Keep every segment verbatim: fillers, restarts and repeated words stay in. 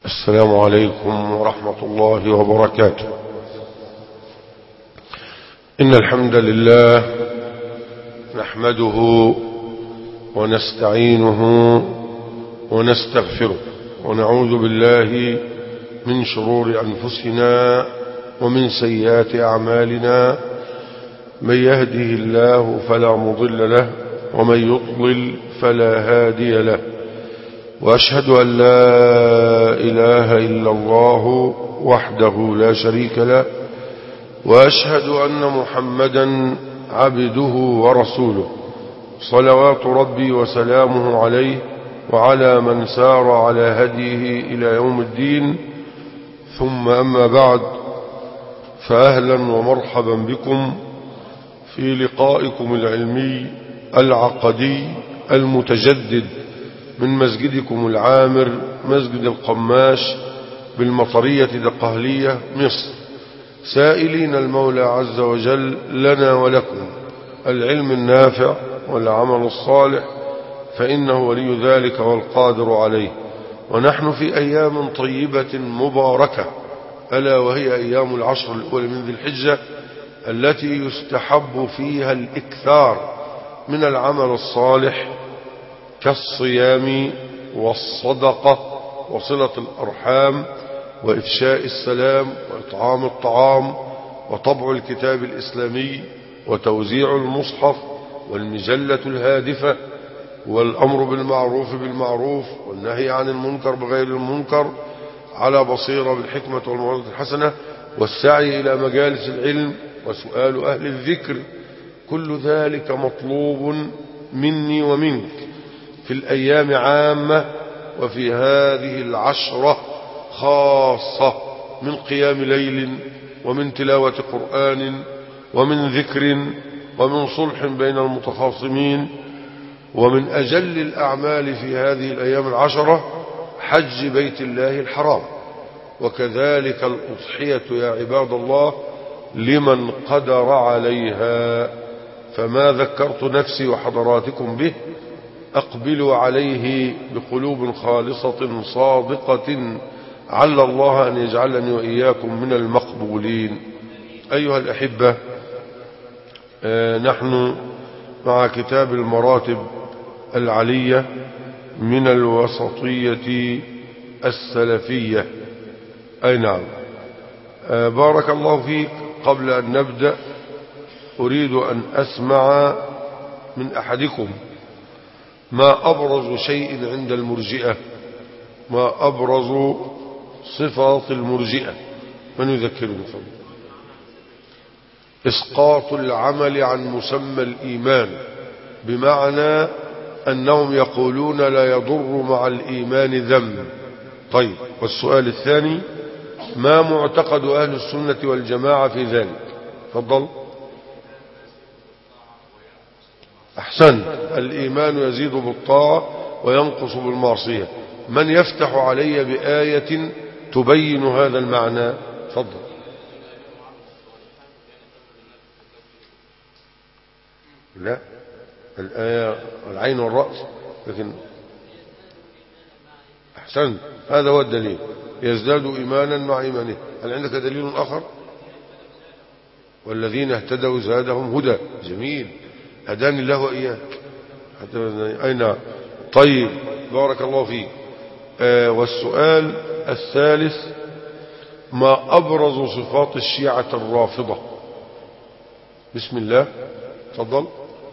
السلام عليكم ورحمة الله وبركاته. إن الحمد لله نحمده ونستعينه ونستغفره ونعوذ بالله من شرور أنفسنا ومن سيئات أعمالنا. من يهده الله فلا مضل له ومن يضلل فلا هادي له، وأشهد أن لا إله إلا الله وحده لا شريك له، وأشهد أن محمدا عبده ورسوله، صلوات ربي وسلامه عليه وعلى من سار على هديه إلى يوم الدين. ثم أما بعد، فأهلا ومرحبا بكم في لقائكم العلمي العقدي المتجدد من مسجدكم العامر مسجد القماش بالمطرية دقهلية مصر، سائلين المولى عز وجل لنا ولكم العلم النافع والعمل الصالح، فإنه ولي ذلك والقادر عليه. ونحن في أيام طيبة مباركة، ألا وهي أيام العشر الأول من ذي الحجة، التي يستحب فيها الإكثار من العمل الصالح كالصيام والصدقة وصلة الأرحام وإفشاء السلام وإطعام الطعام وطبع الكتاب الإسلامي وتوزيع المصحف والمجلة الهادفة والأمر بالمعروف بالمعروف والنهي عن المنكر بغير المنكر على بصيرة بالحكمة والموعظة الحسنة، والسعي إلى مجالس العلم وسؤال أهل الذكر. كل ذلك مطلوب مني ومنك في الأيام عامة، وفي هذه العشرة خاصة، من قيام ليل ومن تلاوة قرآن ومن ذكر ومن صلح بين المتخاصمين. ومن أجل الأعمال في هذه الأيام العشرة حج بيت الله الحرام، وكذلك الأضحية يا عباد الله لمن قدر عليها. فما ذكرت نفسي وحضراتكم به أقبلوا عليه بقلوب خالصة صادقة، عل الله أن يجعلني وإياكم من المقبولين. أيها الأحبة، آه نحن مع كتاب المراتب العلية من الوسطية السلفية. أي نعم. آه بارك الله فيك. قبل أن نبدأ أريد أن أسمع من أحدكم ما أبرز شيء عند المرجئة، ما أبرز صفات المرجئة. من يذكرني فضل؟ إسقاط العمل عن مسمى الإيمان، بمعنى أنهم يقولون لا يضر مع الإيمان ذنب. طيب، والسؤال الثاني: ما معتقد أهل السنة والجماعة في ذلك؟ تفضل. أحسن. الإيمان يزيد بالطاعة وينقص بالمعصية. من يفتح علي بآية تبين هذا المعنى؟ تفضل. لا، الآية العين والرأس، لكن أحسن، هذا هو الدليل، يزداد إيمانا مع إيمانه. هل عندك دليل آخر؟ والذين اهتدوا زادهم هدى. جميل، هداني الله وإياك. أين؟ طيب، بارك الله فيك. آه والسؤال الثالث: ما أبرز صفات الشيعة الرافضة؟ بسم الله، تفضل.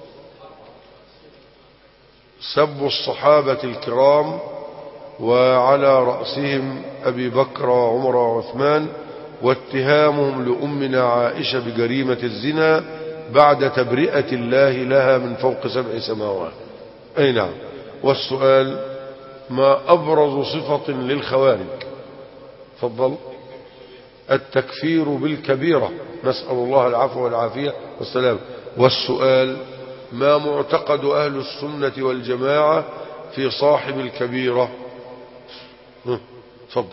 سب الصحابة الكرام، وعلى رأسهم أبي بكر وعمر وعثمان، واتهامهم لأمنا عائشة بجريمة الزنا بعد تبرئة الله لها من فوق سبع سماوات. أي نعم. والسؤال: ما أبرز صفة للخوارج؟ تفضل. التكفير بالكبيرة، نسأل الله العفو والعافية والسلام. والسؤال: ما معتقد أهل السنة والجماعة في صاحب الكبيرة؟ تفضل.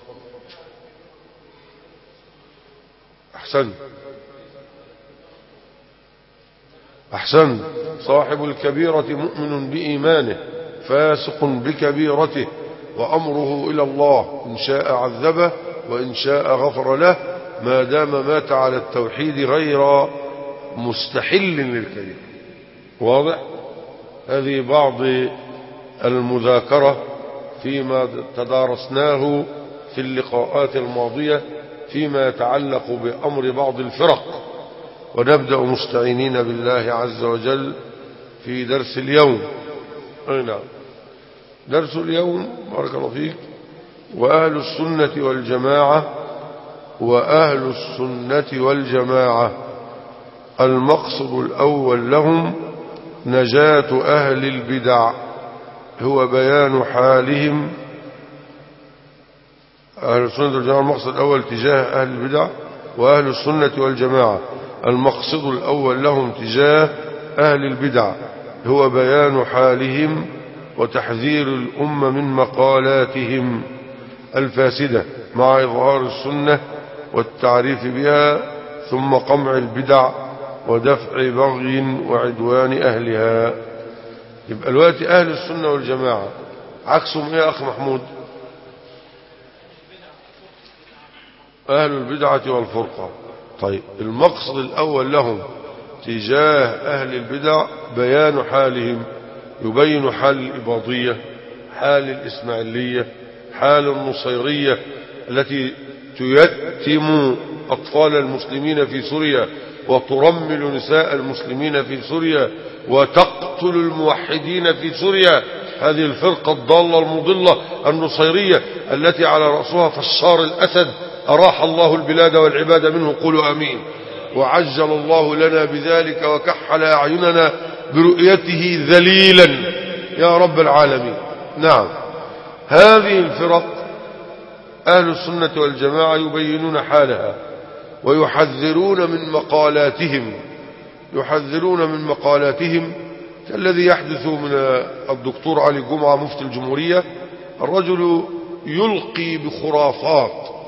أحسن أحسن صاحب الكبيرة مؤمن بإيمانه فاسق بكبيرته، وأمره إلى الله، إن شاء عذبه وإن شاء غفر له، ما دام مات على التوحيد غير مستحل للكذب. واضح؟ هذه بعض المذاكرة فيما تدارسناه في اللقاءات الماضية فيما يتعلق بأمر بعض الفرق. ونبدأ مستعينين بالله عز وجل في درس اليوم. أي نعم، درس اليوم بارك الله فيك: وأهل السنة والجماعة وأهل السنة والجماعة المقصد الأول لهم نجاة أهل البدع، هو بيان حالهم. أهل السنة والجماعة المقصد الأول تجاه أهل البدع، وأهل السنة والجماعة المقصد الأول لهم تجاه أهل البدع هو بيان حالهم وتحذير الأمة من مقالاتهم الفاسدة مع إظهار السنة والتعريف بها، ثم قمع البدع ودفع بغي وعدوان أهلها. يبقى الوقت أهل السنة والجماعة عكسهم إيه يا أخ محمود؟ أهل البدعة والفرقة. طيب، المقصد الأول لهم تجاه أهل البدع بيان حالهم، يبين حال الإباضية، حال الإسماعيلية، حال النصيرية التي تيتم أطفال المسلمين في سوريا وترمل نساء المسلمين في سوريا وتقتل الموحدين في سوريا. هذه الفرقة الضالة المضلة النصيرية التي على رأسها فشار الأسد، أراح الله البلاد والعباد منه، قولوا أمين. وعجل الله لنا بذلك وكحل أعيننا برؤيته ذليلا يا رب العالمين. نعم، هذه الفرق أهل السنة والجماعة يبينون حالها ويحذرون من مقالاتهم، يحذرون من مقالاتهم كالذي يحدث من الدكتور علي جمعة مفتي الجمهورية. الرجل يلقي بخرافات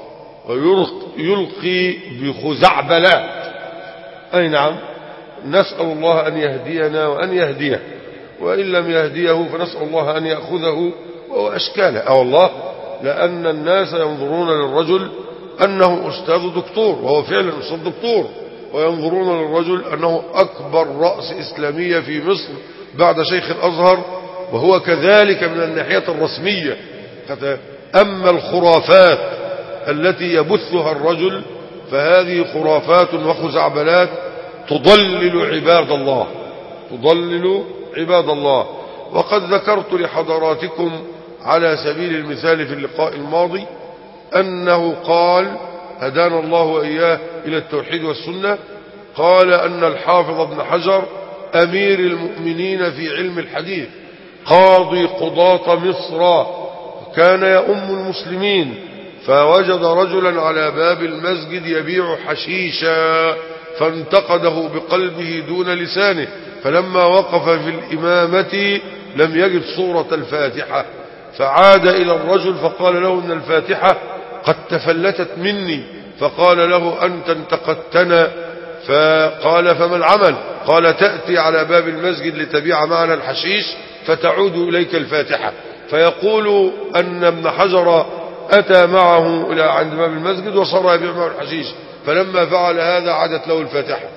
ويلقي بخزعبلات. أي نعم، نسأل الله أن يهدينا وأن يهديه، وإن لم يهديه فنسأل الله أن يأخذه وهو أشكاله. أو الله، لأن الناس ينظرون للرجل أنه أستاذ دكتور، وهو فعلا أستاذ دكتور، وينظرون للرجل أنه أكبر رأس إسلامية في مصر بعد شيخ الأزهر، وهو كذلك من الناحية الرسمية. أما الخرافات التي يبثها الرجل فهذه خرافات وخزعبلات تضلل عباد الله، تضلل عباد الله. وقد ذكرت لحضراتكم على سبيل المثال في اللقاء الماضي أنه قال هدانا الله وإياه إلى التوحيد والسنة، قال أن الحافظ ابن حجر أمير المؤمنين في علم الحديث قاضي قضاة مصر كان يؤم المسلمين، فوجد رجلا على باب المسجد يبيع حشيشا فانتقده بقلبه دون لسانه، فلما وقف في الإمامة لم يجد سورة الفاتحة، فعاد إلى الرجل فقال له إن الفاتحة قد تفلتت مني، فقال له أنت انتقدتنا، فقال فما العمل؟ قال تأتي على باب المسجد لتبيع معنا الحشيش فتعود إليك الفاتحة. فيقول أن ابن حجر أتى معه إلى عند باب المسجد وصار يبيع معه الحشيش، فلما فعل هذا عادت له الفاتحة.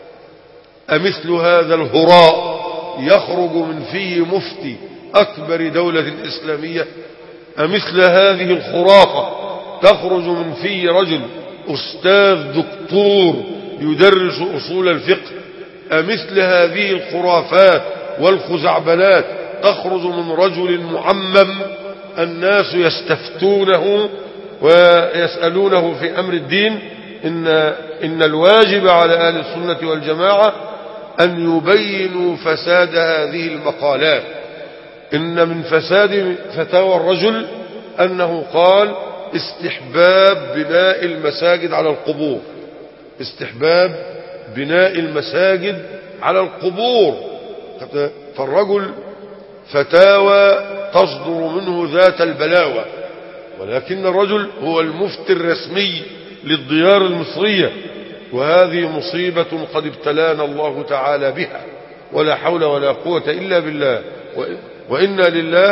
أمثل هذا الهراء يخرج من في مفتي أكبر دولة إسلامية؟ أمثل هذه الخرافة تخرج من في رجل أستاذ دكتور يدرس أصول الفقه؟ أمثل هذه الخرافات والخزعبلات تخرج من رجل معمم الناس يستفتونه ويسألونه في أمر الدين؟ إن, إن الواجب على أهل السنة والجماعة أن يبينوا فساد هذه المقالات. إن من فساد فتاوى الرجل أنه قال استحباب بناء المساجد على القبور، استحباب بناء المساجد على القبور. فالرجل فتاوى تصدر منه ذات البلاوة، ولكن الرجل هو المفتي الرسمي للديار المصرية، وهذه مصيبة قد ابتلانا الله تعالى بها، ولا حول ولا قوة إلا بالله، وإنا لله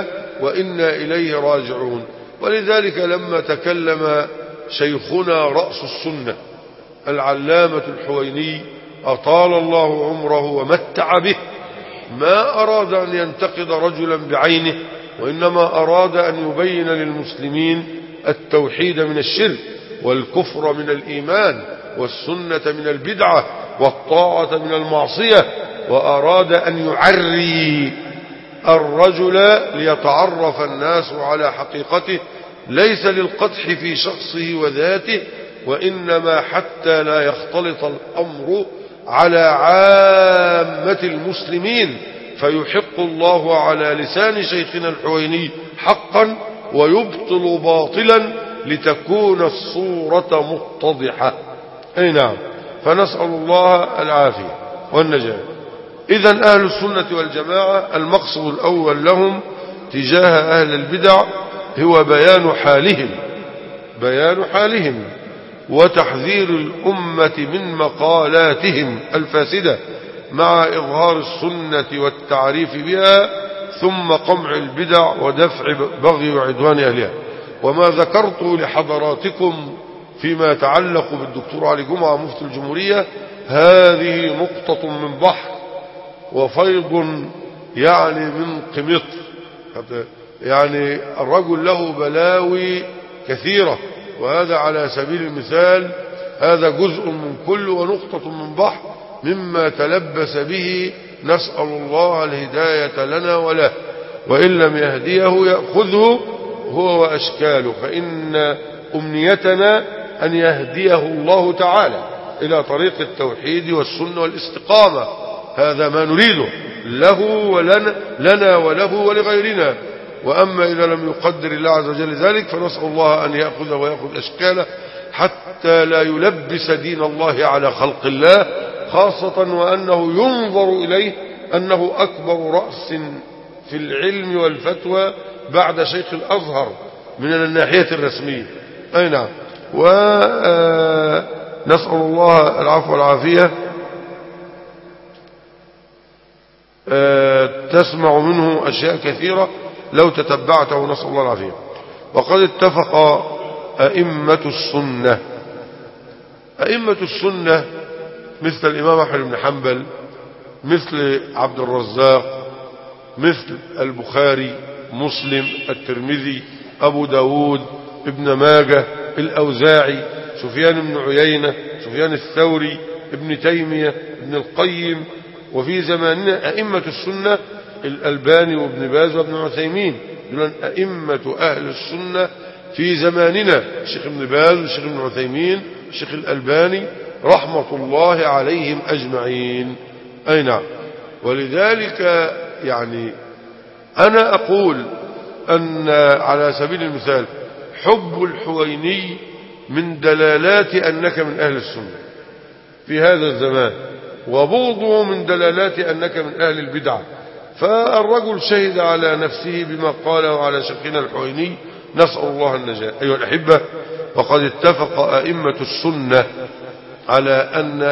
وإنا إليه راجعون. ولذلك لما تكلم شيخنا رأس السنة العلامة الحويني أطال الله عمره ومتع به، ما أراد أن ينتقد رجلا بعينه، وإنما أراد أن يبين للمسلمين التوحيد من الشرك، والكفر من الإيمان، والسنة من البدعة، والطاعة من المعصية، وأراد أن يعري الرجل ليتعرف الناس على حقيقته، ليس للقدح في شخصه وذاته، وإنما حتى لا يختلط الأمر على عامة المسلمين، فيحق الله على لسان شيخنا الحويني حقا ويبطل باطلا لتكون الصورة متضحة. أي نعم. فنسأل الله العافية والنجاة. إذن أهل السنة والجماعة المقصد الأول لهم تجاه أهل البدع هو بيان حالهم بيان حالهم وتحذير الأمة من مقالاتهم الفاسدة مع إظهار السنة والتعريف بها، ثم قمع البدع ودفع بغي وعدوان أهلها. وما ذكرت لحضراتكم فيما يتعلق بالدكتور علي جمعة مفتي الجمهورية هذه نقطة من بحر وفيض يعني من قمطر، يعني الرجل له بلاوي كثيرة، وهذا على سبيل المثال هذا جزء من كل ونقطة من بحر مما تلبس به، نسأل الله الهداية لنا وله، وإن لم يهديه يأخذه هو وأشكاله، فإن أمنيتنا أن يهديه الله تعالى إلى طريق التوحيد والسنة والاستقامة، هذا ما نريده له ولنا لنا وله ولغيرنا. وأما إذا لم يقدر الله عز وجل ذلك فنسأل الله أن يأخذ ويأخذ أشكاله حتى لا يلبس دين الله على خلق الله، خاصة وأنه ينظر إليه أنه أكبر رأس في العلم والفتوى بعد شيخ الأزهر من الناحية الرسمية. أي نعم. ونسأل الله العفو والعافية. تسمع منه أشياء كثيرة لو تتبعته، نسأل الله العافية. وقد اتفق أئمة السنة أئمة السنة مثل الإمام أحمد بن حنبل، مثل عبد الرزاق، مثل البخاري، مسلم، الترمذي، أبو داود، ابن ماجه، الأوزاعي، سفيان بن عيينة، سفيان الثوري، ابن تيمية، ابن القيم، وفي زماننا أئمة السنة الألباني وابن باز وابن عثيمين، دول أئمة أهل السنة في زماننا، الشيخ ابن باز والشيخ ابن عثيمين الشيخ الألباني رحمة الله عليهم أجمعين. أي نعم. ولذلك يعني أنا أقول أن على سبيل المثال حب الحويني من دلالات أنك من أهل السنة في هذا الزمان، وبغضه من دلالات أنك من أهل البدع. فالرجل شهد على نفسه بما قاله على شيخنا الحويني، نسأل الله النجاة. أيها الأحبة، وقد اتفق أئمة السنة على أن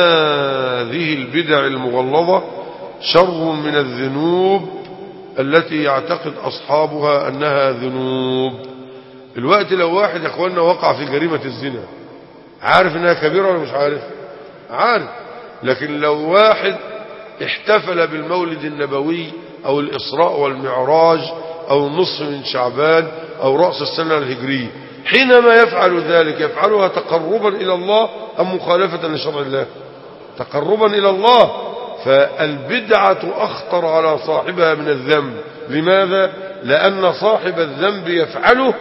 هذه البدع المغلظة شر من الذنوب التي يعتقد أصحابها أنها ذنوب. الوقت لو واحد يا أخواننا وقع في جريمة الزنا، عارف أنها كبيرة ولا مش عارف؟ عارف. لكن لو واحد احتفل بالمولد النبوي أو الإسراء والمعراج أو النصف من شعبان أو رأس السنة الهجرية، حينما يفعل ذلك يفعلها تقربا إلى الله أم مخالفة لشرع الله؟ تقربا إلى الله. فالبدعة أخطر على صاحبها من الذنب. لماذا؟ لأن صاحب الذنب يفعله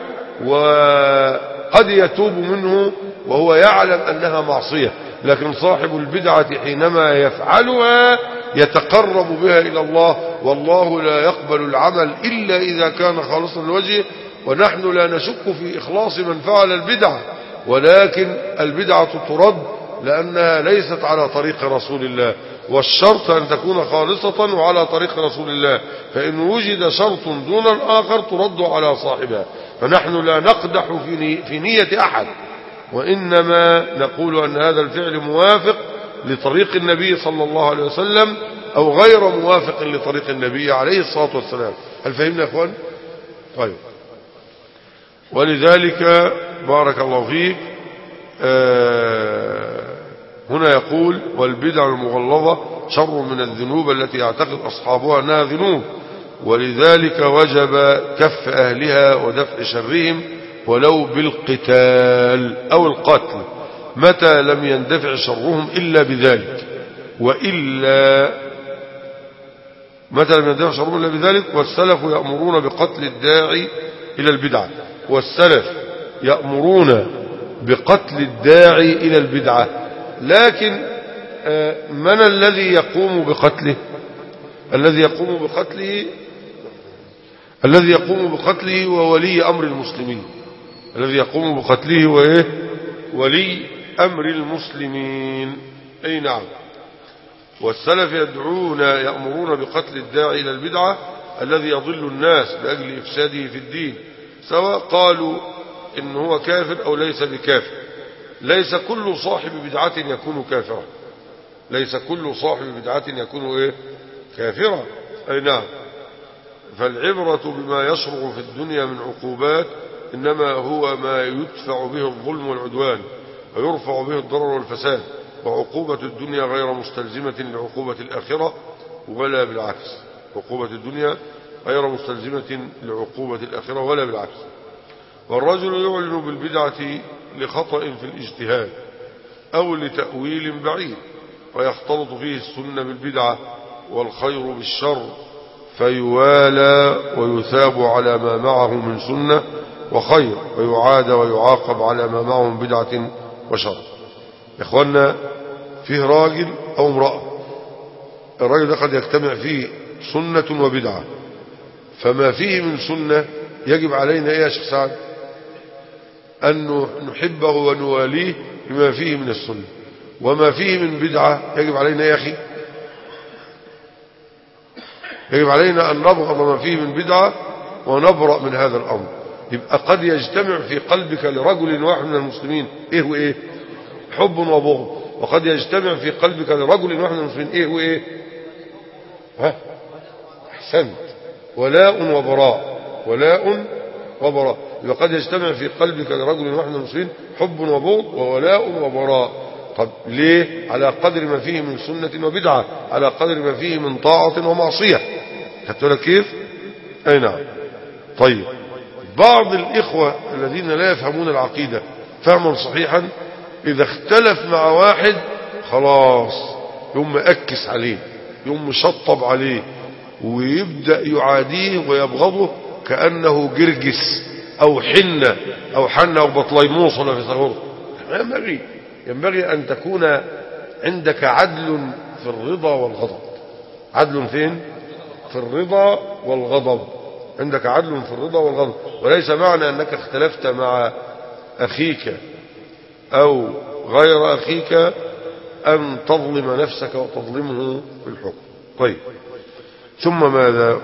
وقد يتوب منه وهو يعلم أنها معصية، لكن صاحب البدعة حينما يفعلها يتقرب بها إلى الله، والله لا يقبل العمل إلا إذا كان خالصا لوجهه. ونحن لا نشك في إخلاص من فعل البدعة، ولكن البدعة ترد لأنها ليست على طريق رسول الله، والشرط أن تكون خالصة وعلى طريق رسول الله، فإن وجد شرط دون الآخر ترد على صاحبها. فنحن لا نقدح في نية أحد، وإنما نقول أن هذا الفعل موافق لطريق النبي صلى الله عليه وسلم أو غير موافق لطريق النبي عليه الصلاة والسلام. هل فهمنا يا أخوان؟ طيب. ولذلك بارك الله فيك آه هنا يقول والبدع المغلظة شر من الذنوب التي يعتقد أصحابها أنها ذنوب، ولذلك وجب كف أهلها ودفع شرهم ولو بالقتال أو القتل متى لم يندفع شرهم إلا بذلك، وإلا متى لم يندفع شرهم إلا بذلك. والسلف يأمرون بقتل الداعي إلى البدعة، والسلف يأمرون بقتل الداعي إلى البدعة، لكن من الذي يقوم بقتله؟ الذي يقوم بقتله الذي يقوم بقتله وولي أمر المسلمين، الذي يقوم بقتله وإيه؟ ولي أمر المسلمين. أي نعم. والسلف يدعون يأمرون بقتل الداعي إلى البدعة الذي يضل الناس لأجل إفساده في الدين، سواء قالوا إن هو كافر أو ليس بكافر. ليس كل صاحب بدعة يكون كافرا، ليس كل صاحب بدعة يكون إيه؟ كافرا. أي نعم. فالعبرة بما يشرع في الدنيا من عقوبات إنما هو ما يدفع به الظلم والعدوان ويرفع به الضرر والفساد، وعقوبة الدنيا غير مستلزمة لعقوبة الآخرة ولا بالعكس. عقوبة الدنيا غير مستلزمة لعقوبة الآخرة ولا بالعكس. والرجل يعلن بالبدعة لخطأ في الاجتهاد أو لتأويل بعيد فيختلط فيه السنة بالبدعة والخير بالشر فيوالى ويثاب على ما معه من سنة وخير، ويعاد ويعاقب على ما معه من بدعة وشر. يا إخوانا، فيه راجل أو امرأة، الراجل ده قد يجتمع فيه سنة وبدعة، فما فيه من سنة يجب علينا إيه يا شيخ سعد؟ أن نحبه ونواليه بما فيه من السنة، وما فيه من بدعة يجب علينا يا أخي، يجب علينا أن نبغض ما فيه من بدعة ونبرأ من هذا الأمر. يبقى قد يجتمع في قلبك لرجل واحد من المسلمين إيه وإيه؟ حب وبغض. وقد يجتمع في قلبك لرجل واحد من المسلمين إيه وإيه؟ ها؟ أحسنت. ولاء وبراء، ولاء وبراء. يبقى قد يجتمع في قلبك لرجل واحد من المسلمين حب وبغض وولاء وبراء. طب ليه؟ على قدر ما فيه من سنة وبدعة، على قدر ما فيه من طاعة ومعصية. خدت بالك كيف؟ أي نعم. طيب، بعض الإخوة الذين لا يفهمون العقيدة فهما صحيحا إذا اختلف مع واحد خلاص يوم أكس عليه، يوم مشطب عليه، ويبدأ يعاديه ويبغضه كأنه جرجس أو حنة أو حنة أو بطليموس ولا في صغور. ينبغي ينبغي أن تكون عندك عدل في الرضا والغضب. عدل فين؟ في الرضا والغضب. عندك عدل في الرضا والغضب، وليس معنى أنك اختلفت مع أخيك أو غير أخيك أن تظلم نفسك وتظلمه بالحكم. طيب، ثم ماذا؟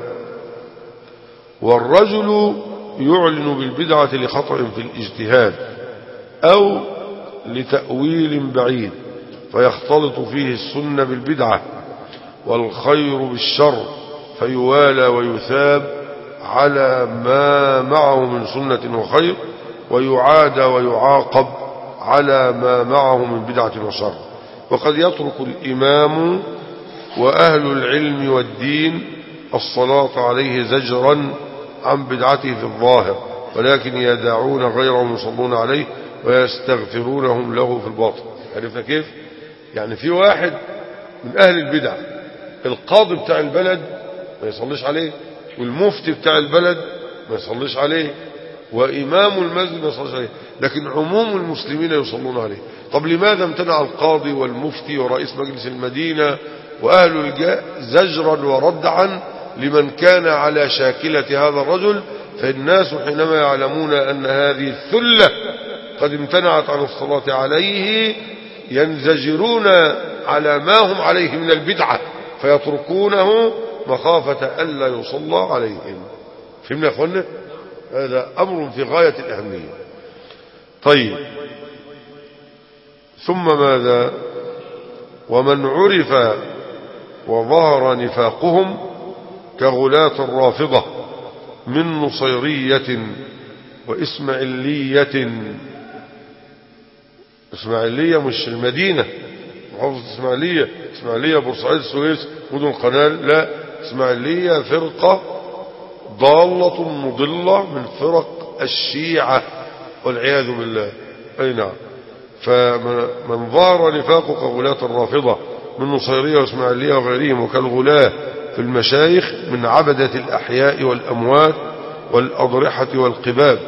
والرجل يعلن بالبدعة لخطأ في الاجتهاد أو لتأويل بعيد فيختلط فيه السنة بالبدعة والخير بالشر فيوالى ويثاب على ما معه من سنة وخير، ويعاد ويعاقب على ما معه من بدعة وشر. وقد يترك الإمام وأهل العلم والدين الصلاة عليه زجرا عن بدعته في الظاهر، ولكن يدعون غيرهم يصلون عليه ويستغفرونهم له في الباطن. عرفنا كيف؟ يعني في واحد من أهل البدع القاضي بتاع البلد ما يصليش عليه، والمفتي بتاع البلد ما يصليش عليه، وإمام المسجد ما يصليش عليه، لكن عموم المسلمين يصلون عليه. طب لماذا امتنع القاضي والمفتي ورئيس مجلس المدينة وأهل الجاء زجرا وردعا لمن كان على شاكلة هذا الرجل؟ فالناس حينما يعلمون أن هذه الثلة قد امتنعت عن الصلاة عليه ينزجرون على ما هم عليه من البدعة فيتركونه مخافة ألا يصلى عليهم. فهمنا يا أخوانا؟ هذا أمر في غاية الأهمية. طيب، ثم ماذا؟ ومن عرف وظهر نفاقهم كغلاة الرافضة من نصيرية وإسماعيلية. إسماعيلية مش المدينة، محافظة إسماعيلية، إسماعيلية بورسعيد السويس مدن القناة، لا، إسماعيلية فرقة ضالة مضلة من فرق الشيعة والعياذ بالله. أي نعم. فمن ظهر نفاق كغلاة الرافضة من نصيرية وإسماعيلية وغيرهم وكالغلاة في المشايخ من عبدة الأحياء والأموات والأضرحة والقباب.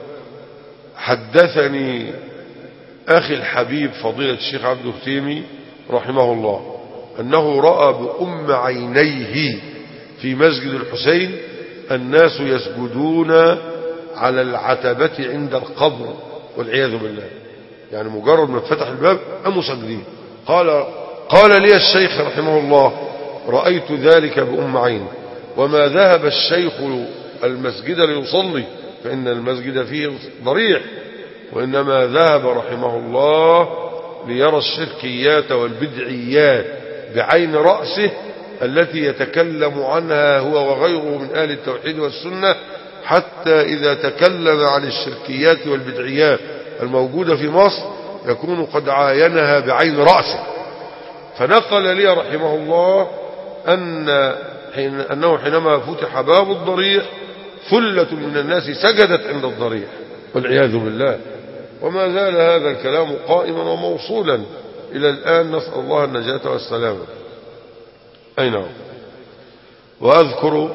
حدثني أخي الحبيب فضيلة الشيخ عبد التيمي رحمه الله أنه رأى بأم عينيه في مسجد الحسين الناس يسجدون على العتبة عند القبر والعياذ بالله، يعني مجرد ما فتح الباب قاموا ساجدين. قال قال لي الشيخ رحمه الله رأيت ذلك بأم عين، وما ذهب الشيخ المسجد ليصلي فإن المسجد فيه ضريح، وإنما ذهب رحمه الله ليرى الشركيات والبدعيات بعين رأسه التي يتكلم عنها هو وغيره من أهل التوحيد والسنة، حتى إذا تكلم عن الشركيات والبدعيات الموجودة في مصر يكون قد عاينها بعين رأسه. فنقل لي رحمه الله أن حين أنه حينما فتح باب الضريح ثلة من الناس سجدت عند الضريح والعياذ بالله. وما زال هذا الكلام قائما وموصولا إلى الآن، نسأل الله النجاة والسلامة. أي نعم. وأذكر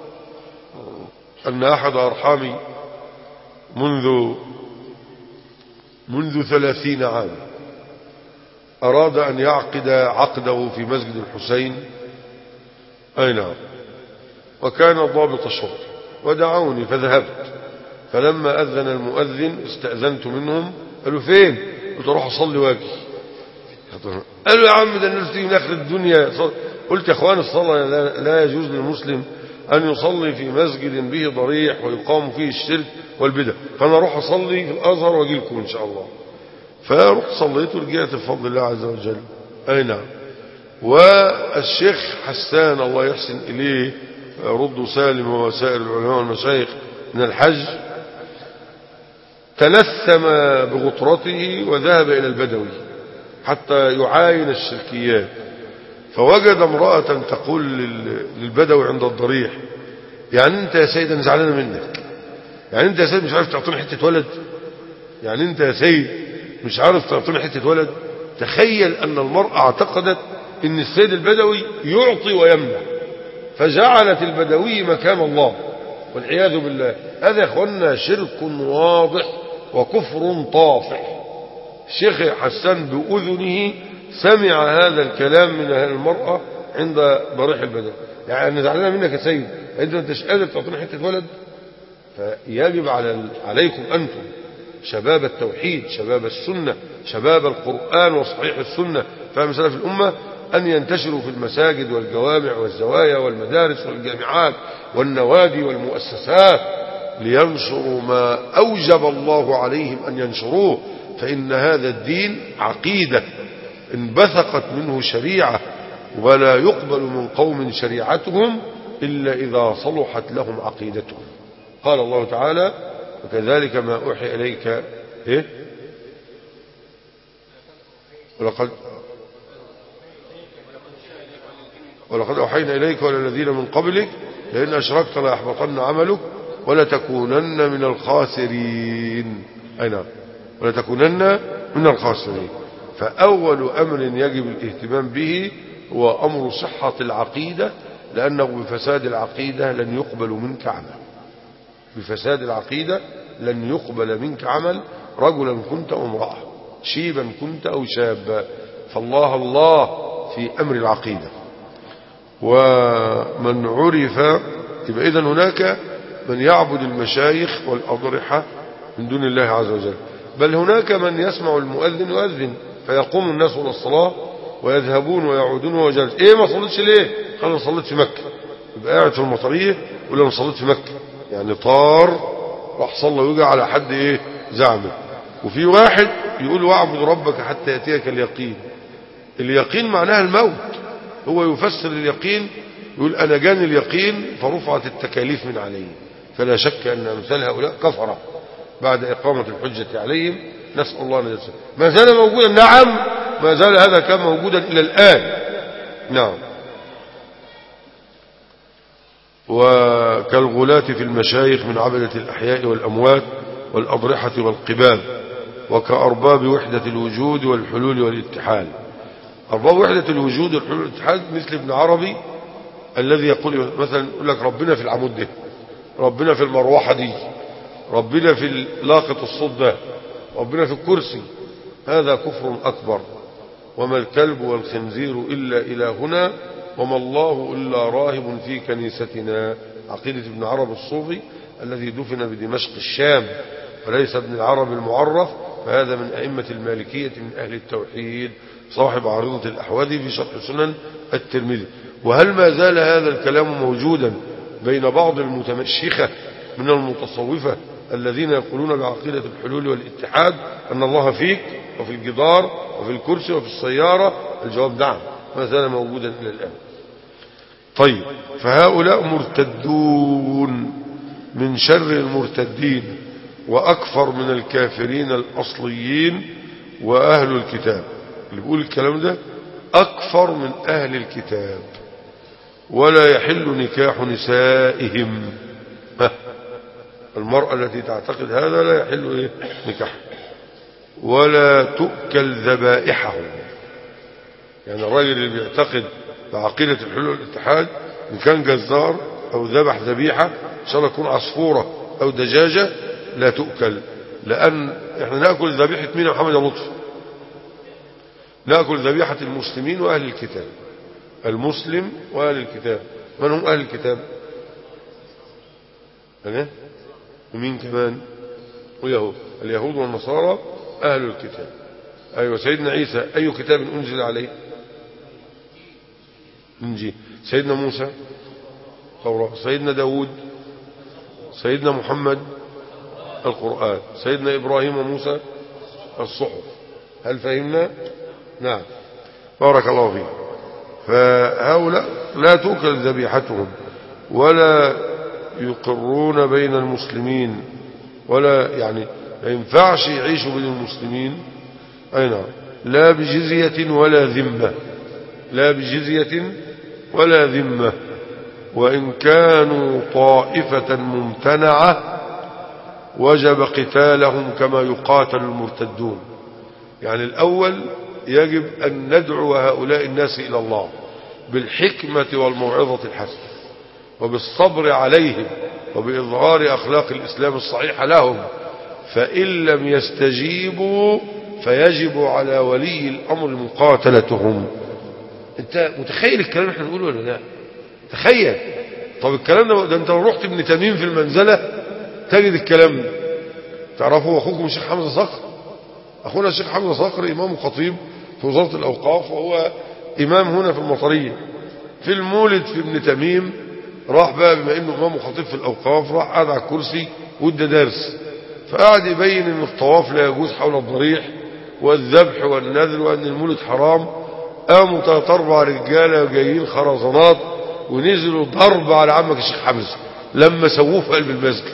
أن أحد أرحامي منذ منذ ثلاثين عام أراد أن يعقد عقده في مسجد الحسين. أي نعم. وكان ضابط شرطة ودعوني فذهبت، فلما أذن المؤذن استأذنت منهم، قالوا فين؟ قلت أروح أصلي واجي. قالوا يا عم ده الناس تيجي من آخر الدنيا. قلت يا اخوان الصلاة لا يجوز للمسلم أن يصلي في مسجد به ضريح ويقام فيه الشرك والبدع، فأنا أروح أصلي في الأزهر وأجي لكم إن شاء الله. فرحت صليت ورجعت بفضل الله عز وجل. أي نعم. والشيخ حسان الله يحسن إليه رد سالم وسائر العلماء والمشايخ من الحج تلثم بغطرته وذهب إلى البدوي حتى يعاين الشركيات، فوجد امرأة تقول للبدوي عند الضريح يعني أنت يا سيد أنا زعلانة منك، يعني أنت يا سيد مش عارف تعطيني حتة ولد، يعني أنت يا سيد مش عارف تعطيني حتة ولد. تخيل أن المرأة اعتقدت أن السيد البدوي يعطي ويمنع، فجعلت البدوي مكان الله والعياذ بالله. هذا يا اخوانا شرك واضح وكفر طافح. الشيخ حسان بأذنه سمع هذا الكلام من المرأة عند ضريح البدوي، يعني أنا زعلانة منك يا سيد، أنت ما انتش قادر تعطيني حتة ولد. فيجب على عليكم أنتم شباب التوحيد، شباب السنة، شباب القرآن وصحيح السنة فهم سلف الأمة، أن ينتشروا في المساجد والجوامع والزوايا والمدارس والجامعات والنوادي والمؤسسات لينشروا ما أوجب الله عليهم أن ينشروه، فإن هذا الدين عقيدة انبثقت منه شريعة، ولا يقبل من قوم شريعتهم إلا إذا صلحت لهم عقيدتهم. قال الله تعالى وكذلك ما أوحي إليك إيه؟ ولقد ولقد أوحينا إليك وللذين من قبلك لئن أشركت ليحبطن عملك ولتكونن من الخاسرين. أي نعم، ولتكونن من الخاسرين. فأول أمر يجب الاهتمام به هو أمر صحة العقيدة، لأنه بفساد العقيدة لن يقبل منك عمل، بفساد العقيدة لن يقبل منك عمل، رجلا كنت أو امرأة، شيبا كنت أو شابا، فالله الله في أمر العقيدة. ومن عرف يبقى إذن هناك من يعبد المشايخ والأضرحة من دون الله عز وجل، بل هناك من يسمع المؤذن يؤذن فيقوم الناس إلى الصلاة ويذهبون ويعودون وجالس. إيه ما صليتش ليه؟ قال أنا صليت في مكة. يبقى قاعد في المطرية يقول أنا صليت في مكة، يعني طار راح صلى ويجي على حد إيه زعمه. وفي واحد يقول واعبد ربك حتى يأتيك اليقين. اليقين معناها الموت، هو يفسر اليقين يقول أنا جاني اليقين فرفعت التكاليف من علي، فلا شك أن أمثال هؤلاء كفرة بعد إقامة الحجة عليهم. نسأل الله أن يجزاهم. ما زال موجودا، نعم ما زال هذا كان موجودا إلى الآن. نعم. وكالغلاة في المشايخ من عبدة الأحياء والأموات والأضرحة والقباب، وكأرباب وحدة الوجود والحلول والاتحاد. أرباب وحدة الوجود والحلول والاتحاد مثل ابن عربي الذي يقول مثلا يقول لك ربنا في العمود ده، ربنا في المروحة دي، ربنا في لاقط الصوت ده، ربنا في الكرسي. هذا كفر أكبر. وما الكلب والخنزير إلا إلهنا وما الله إلا راهب في كنيستنا. عقيدة ابن عربي الصوفي الذي دفن بدمشق الشام، وليس ابن العربي المعرف، فهذا من أئمة المالكية من أهل التوحيد، صاحب عارضة الأحوذي في شرح سنن الترمذي. وهل ما زال هذا الكلام موجودا بين بعض المتمشخة من المتصوفة الذين يقولون بعقيدة الحلول والاتحاد أن الله فيك وفي الجدار وفي الكرسي وفي السيارة؟ الجواب نعم، ما زال موجودا إلى الآن. طيب، فهؤلاء مرتدون من شر المرتدين وأكثر من الكافرين الأصليين وأهل الكتاب. اللي بيقول الكلام ده أكثر من أهل الكتاب. ولا يحل نكاح نسائهم. المرأة التي تعتقد هذا لا يحل إيه؟ نكاح. ولا تؤكل ذبائحهم. يعني الراجل اللي بيعتقد بعقيدة الحلول والاتحاد إن كان جزار أو ذبح ذبيحة إن شاء الله تكون عصفورة أو دجاجة لا تؤكل، لأن إحنا نأكل ذبيحة مين يا محمد يا لطفي؟ نأكل ذبيحة المسلمين وأهل الكتاب. المسلم وأهل الكتاب. من هم أهل الكتاب؟ أنا؟ ومين كمان؟ ويهود. اليهود والنصارى أهل الكتاب. أيوة. سيدنا عيسى أي كتاب أنزل عليه؟ إنجيل. سيدنا موسى توراة. سيدنا داود، سيدنا محمد القرآن، سيدنا إبراهيم وموسى الصحف. هل فهمنا؟ نعم، بارك الله فيك. فهؤلاء لا تؤكل ذبيحتهم ولا يقرون بين المسلمين، ولا يعني ما ينفعش يعيشوا بين المسلمين. أي نعم. لا بجزية ولا ذمة. لا بجزية ولا ذمة. وإن كانوا طائفة ممتنعة وجب قتالهم كما يقاتل المرتدون. يعني الأول يجب أن ندعو هؤلاء الناس إلى الله بالحكمة والموعظة الحسنة وبالصبر عليهم وبإظهار أخلاق الإسلام الصحيحة لهم. فإن لم يستجيبوا فيجب على ولي الأمر مقاتلتهم. أنت متخيل الكلام اللي احنا بنقوله ولا لا؟ تخيل. طب الكلام ده, ده أنت لو رحت ابن تميم في المنزلة تجد الكلام ده. تعرفوا أخوكم الشيخ حمزة صقر؟ أخونا الشيخ حمزة صقر إمام خطيب في وزارة الأوقاف، وهو إمام هنا في المطرية. في المولد في ابن تميم راح بقى بما إنه إمام خطيب في الأوقاف راح قاعد على الكرسي وادى درس، فقعد يبين إن الطواف لا يجوز حول الضريح والذبح والنذر وأن المولد حرام. قاموا ثلاث أربع رجالة جايين خرزانات ونزلوا ضرب على عمك الشيخ حمزة لما سووه في قلب المسجد.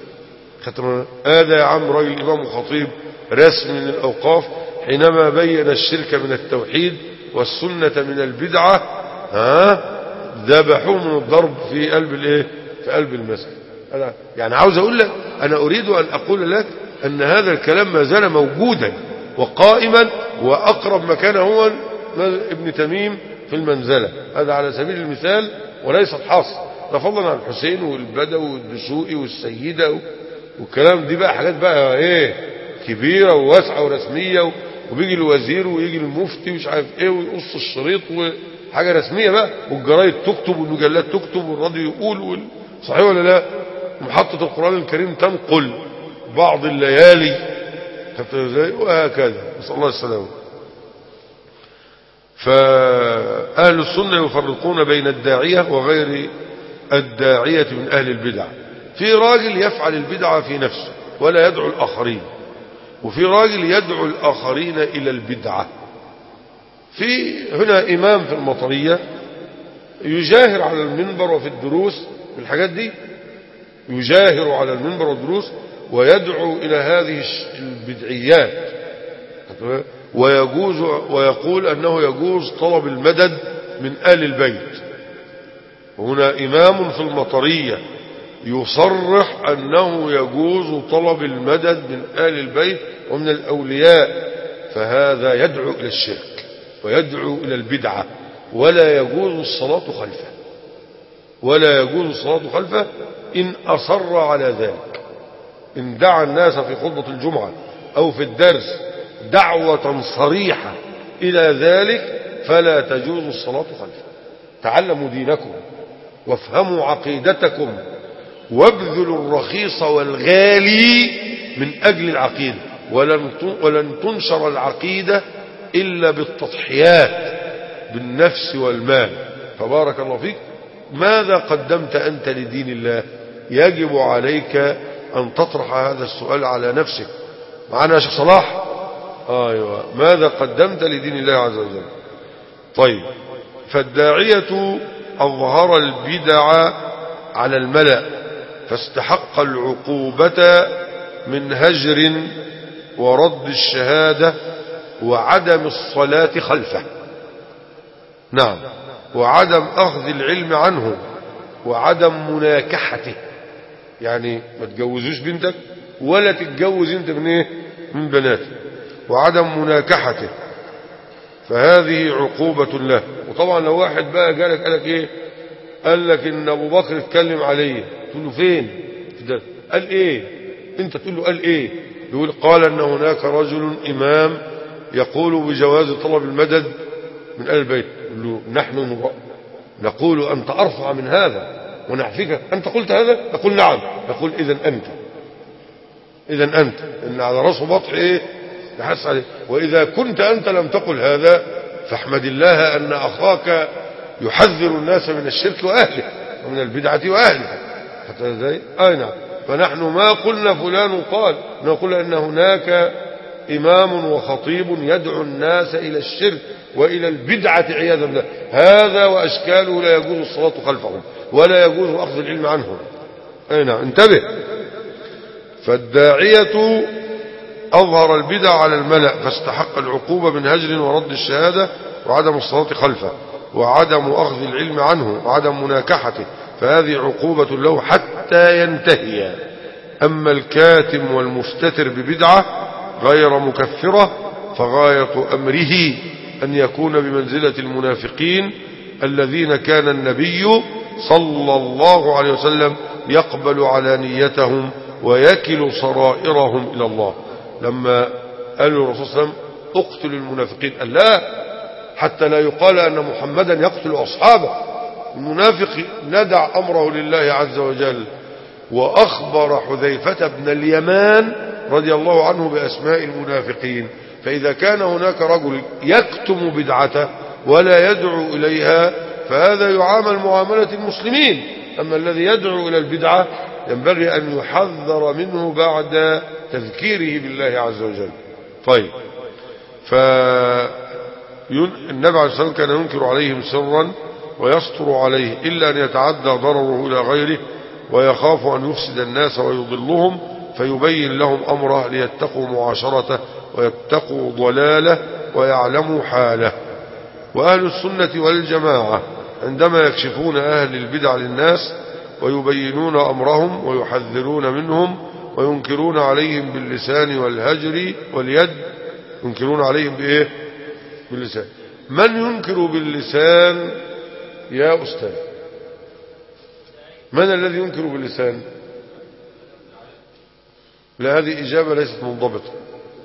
ختم هذا يا عم راجل إمام وخطيب رسمي من الأوقاف حينما بين الشرك من التوحيد والسنة من البدعة، ها ذبحوه من الضرب في قلب الايه؟ في قلب المسجد. أنا يعني عاوز أقول لك، أنا أريد أن أقول لك أن هذا الكلام ما زال موجودا وقائما، وأقرب مكان هو ابن تميم في المنزلة. هذا على سبيل المثال وليس الحصر، ده فضلا عن الحسين والبدوي والدسوقي والسيدة والكلام دي بقى حاجات بقى ايه كبيرة وواسعة ورسمية، وبيجي الوزير ويجي المفتي ومش عارف ايه ويقص الشريط وحاجة رسمية بقى، والجرايد تكتب والمجلات تكتب والراديو يقول وال... صحيح ولا لا؟ محطة القرآن الكريم تنقل بعض الليالي وهكذا، نسأل الله السلامة. فأهل السنة يفرقون بين الداعية وغير الداعية من أهل البدع. في راجل يفعل البدعة في نفسه ولا يدعو الآخرين، وفي راجل يدعو الآخرين إلى البدعة. في هنا إمام في المطرية يجاهر على المنبر وفي الدروس بالحاجات دي، يجاهر على المنبر والدروس ويدعو إلى هذه البدعيات، ويجوز ويقول أنه يجوز طلب المدد من آل البيت. وهنا إمام في المطرية يصرح أنه يجوز طلب المدد من آل البيت ومن الأولياء، فهذا يدعو إلى الشرك ويدعو إلى البدعة، ولا يجوز الصلاة خلفه، ولا يجوز الصلاة خلفه إن أصر على ذلك. إن دعا الناس في خطبة الجمعة أو في الدرس دعوة صريحة إلى ذلك فلا تجوز الصلاة خلفه. تعلموا دينكم وافهموا عقيدتكم وابذلوا الرخيص والغالي من أجل العقيدة، ولن تنشر العقيدة إلا بالتضحيات بالنفس والمال. فبارك الله فيك. ماذا قدمت أنت لدين الله؟ يجب عليك أن تطرح هذا السؤال على نفسك. معنا يا شيخ صلاح؟ أيوة. ماذا قدمت لدين الله عز وجل؟ طيب، فالداعية أظهر البدع على الملأ فاستحق العقوبة من هجر ورد الشهادة وعدم الصلاة خلفه. نعم، وعدم أخذ العلم عنه وعدم مناكحته، يعني ما تجوزوش بنتك ولا تتجوز انت من ايه من بناته، وعدم مناكحته، فهذه عقوبة له. وطبعا لو واحد بقى جالك قالك ايه، قال لك ان ابو بكر اتكلم عليه، تقول له فين ده؟ قال ايه؟ انت تقول له قال ايه؟ يقول قال ان هناك رجل امام يقول بجواز طلب المدد من آل البيت. يقول له نحن نقول انت ارفع من هذا ونعفيك، انت قلت هذا؟ نقول نعم. نقول اذا انت اذا انت ان على راسه بطح ايه يحس عليه. واذا كنت انت لم تقل هذا فاحمد الله ان اخاك يحذر الناس من الشرك واهله ومن البدعه واهلها. حتى ازاي؟ اي نعم. فنحن ما قلنا فلان قال، نقول ان هناك امام وخطيب يدعو الناس الى الشرك والى البدعه عياذا بالله، هذا واشكاله لا يجوز الصلاه خلفهم ولا يجوز اخذ العلم عنهم. اي نعم، انتبه. فالداعيه اظهر البدع على الملأ فاستحق العقوبه من هجر ورد الشهاده وعدم الصلاه خلفه وعدم اخذ العلم عنه وعدم مناكحته، فهذه عقوبه له حتى ينتهي. اما الكاتم والمستتر ببدعه غير مكفره فغايه امره أن يكون بمنزلة المنافقين الذين كان النبي صلى الله عليه وسلم يقبل علانيتهم ويكل سرائرهم إلى الله. لما قالوا الرسول صلى الله عليه وسلم اقتلوا المنافقين، قال لا، حتى لا يقال أن محمدا يقتل أصحابه. المنافق ندع أمره لله عز وجل. وأخبر حذيفة بن اليمان رضي الله عنه بأسماء المنافقين. فإذا كان هناك رجل يكتم بدعته ولا يدعو إليها فهذا يعامل معاملة المسلمين. أما الذي يدعو إلى البدعة ينبغي أن يحذر منه بعد تذكيره بالله عز وجل. طيب، فالنبي عليه الصلاة والسلام كان ينكر عليهم سرا ويستر عليه إلا أن يتعدى ضرره إلى غيره ويخاف أن يفسد الناس ويضلهم فيبين لهم أمره ليتقوا معاشرته ويتقوا ضلاله ويعلموا حاله. وأهل السنة والجماعة عندما يكشفون أهل البدع للناس ويبينون أمرهم ويحذرون منهم وينكرون عليهم باللسان والهجر واليد. ينكرون عليهم بإيه؟ باللسان. من ينكر باللسان يا أستاذ؟ من الذي ينكر باللسان؟ لا، هذه إجابة ليست منضبطة.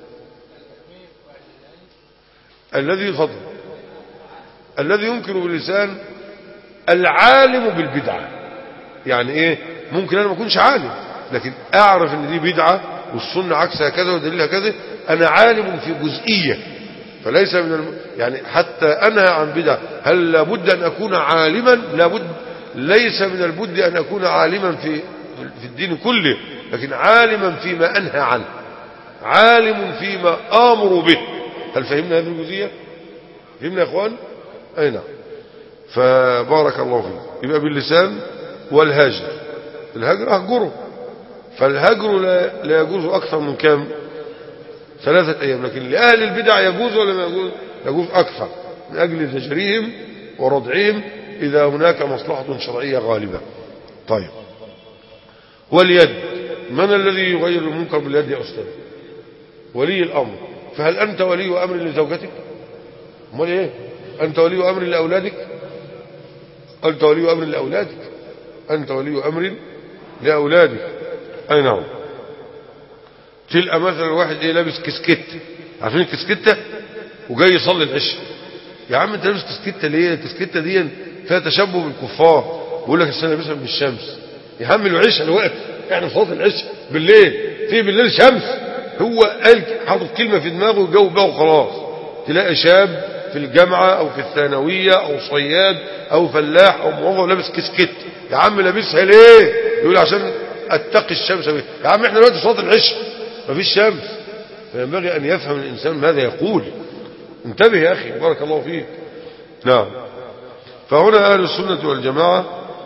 الذي فضل الذي ينكر باللسان العالم بالبدعة. يعني ايه؟ ممكن انا ما اكونش عالم لكن اعرف ان دي بدعة والسنة عكسها كذا ودليلها كذا، انا عالم في جزئية. فليس من الم... يعني حتى انهى عن بدعة هل لابد ان اكون عالما؟ لابد، ليس من البد ان اكون عالما في في الدين كله، لكن عالما فيما انهى عنه، عالم فيما امر به. هل فهمنا هذه الجزئية؟ فهمنا يا اخوان؟ اي نعم. فبارك الله فيك. يبقى باللسان والهاجر الهجر أهجره، فالهجر لا, لا يجوز أكثر من كام؟ ثلاثة أيام. لكن لأهل البدع يجوز ولا ما يجوز؟ يجوز أكثر من أجل زجرهم وردعهم إذا هناك مصلحة شرعية غالبة. طيب، واليد، من الذي يغير المنكر باليد يا أستاذ؟ ولي الأمر. فهل أنت ولي أمر لزوجتك؟ امال إيه؟ أنت ولي أمر لأولادك؟ أنت ولي أمر لأولادك أنت ولي أمر لأولادك أي نعم. تلقى مثلا واحد إيه لابس كسكت، عارفين الكسكتة، وجاي يصلي العشاء. يا عم أنت لابس كسكتة ليه؟ الكسكتة دي فيها تشبه بالكفار، بيقول لك السنة لابسها من الشمس. يا عم العشاء الوقت احنا صلاة العشاء بالليل، في بالليل شمس. هو قال حاطط كلمة في دماغه وجاوب بها وخلاص. تلاقي شاب في الجامعة أو في الثانوية أو صياد أو فلاح أو موظف لابس كسكت. يا عم لابسها ليه؟ يقول عشان أتقي الشمس بيه. يا عم احنا دلوقتي صلاة العشاء مفيش شمس. فينبغي أن يفهم الإنسان ماذا يقول. انتبه يا أخي بارك الله فيك. نعم. فهنا أهل السنة والجماعة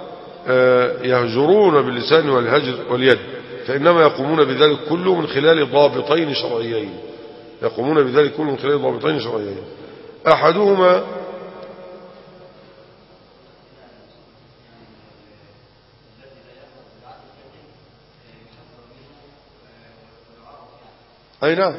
يهجرون باللسان والهجر واليد، فإنما يقومون بذلك كله من خلال ضابطين شرعيين. يقومون بذلك كله من خلال ضابطين شرعيين. أحدهما أي نعم،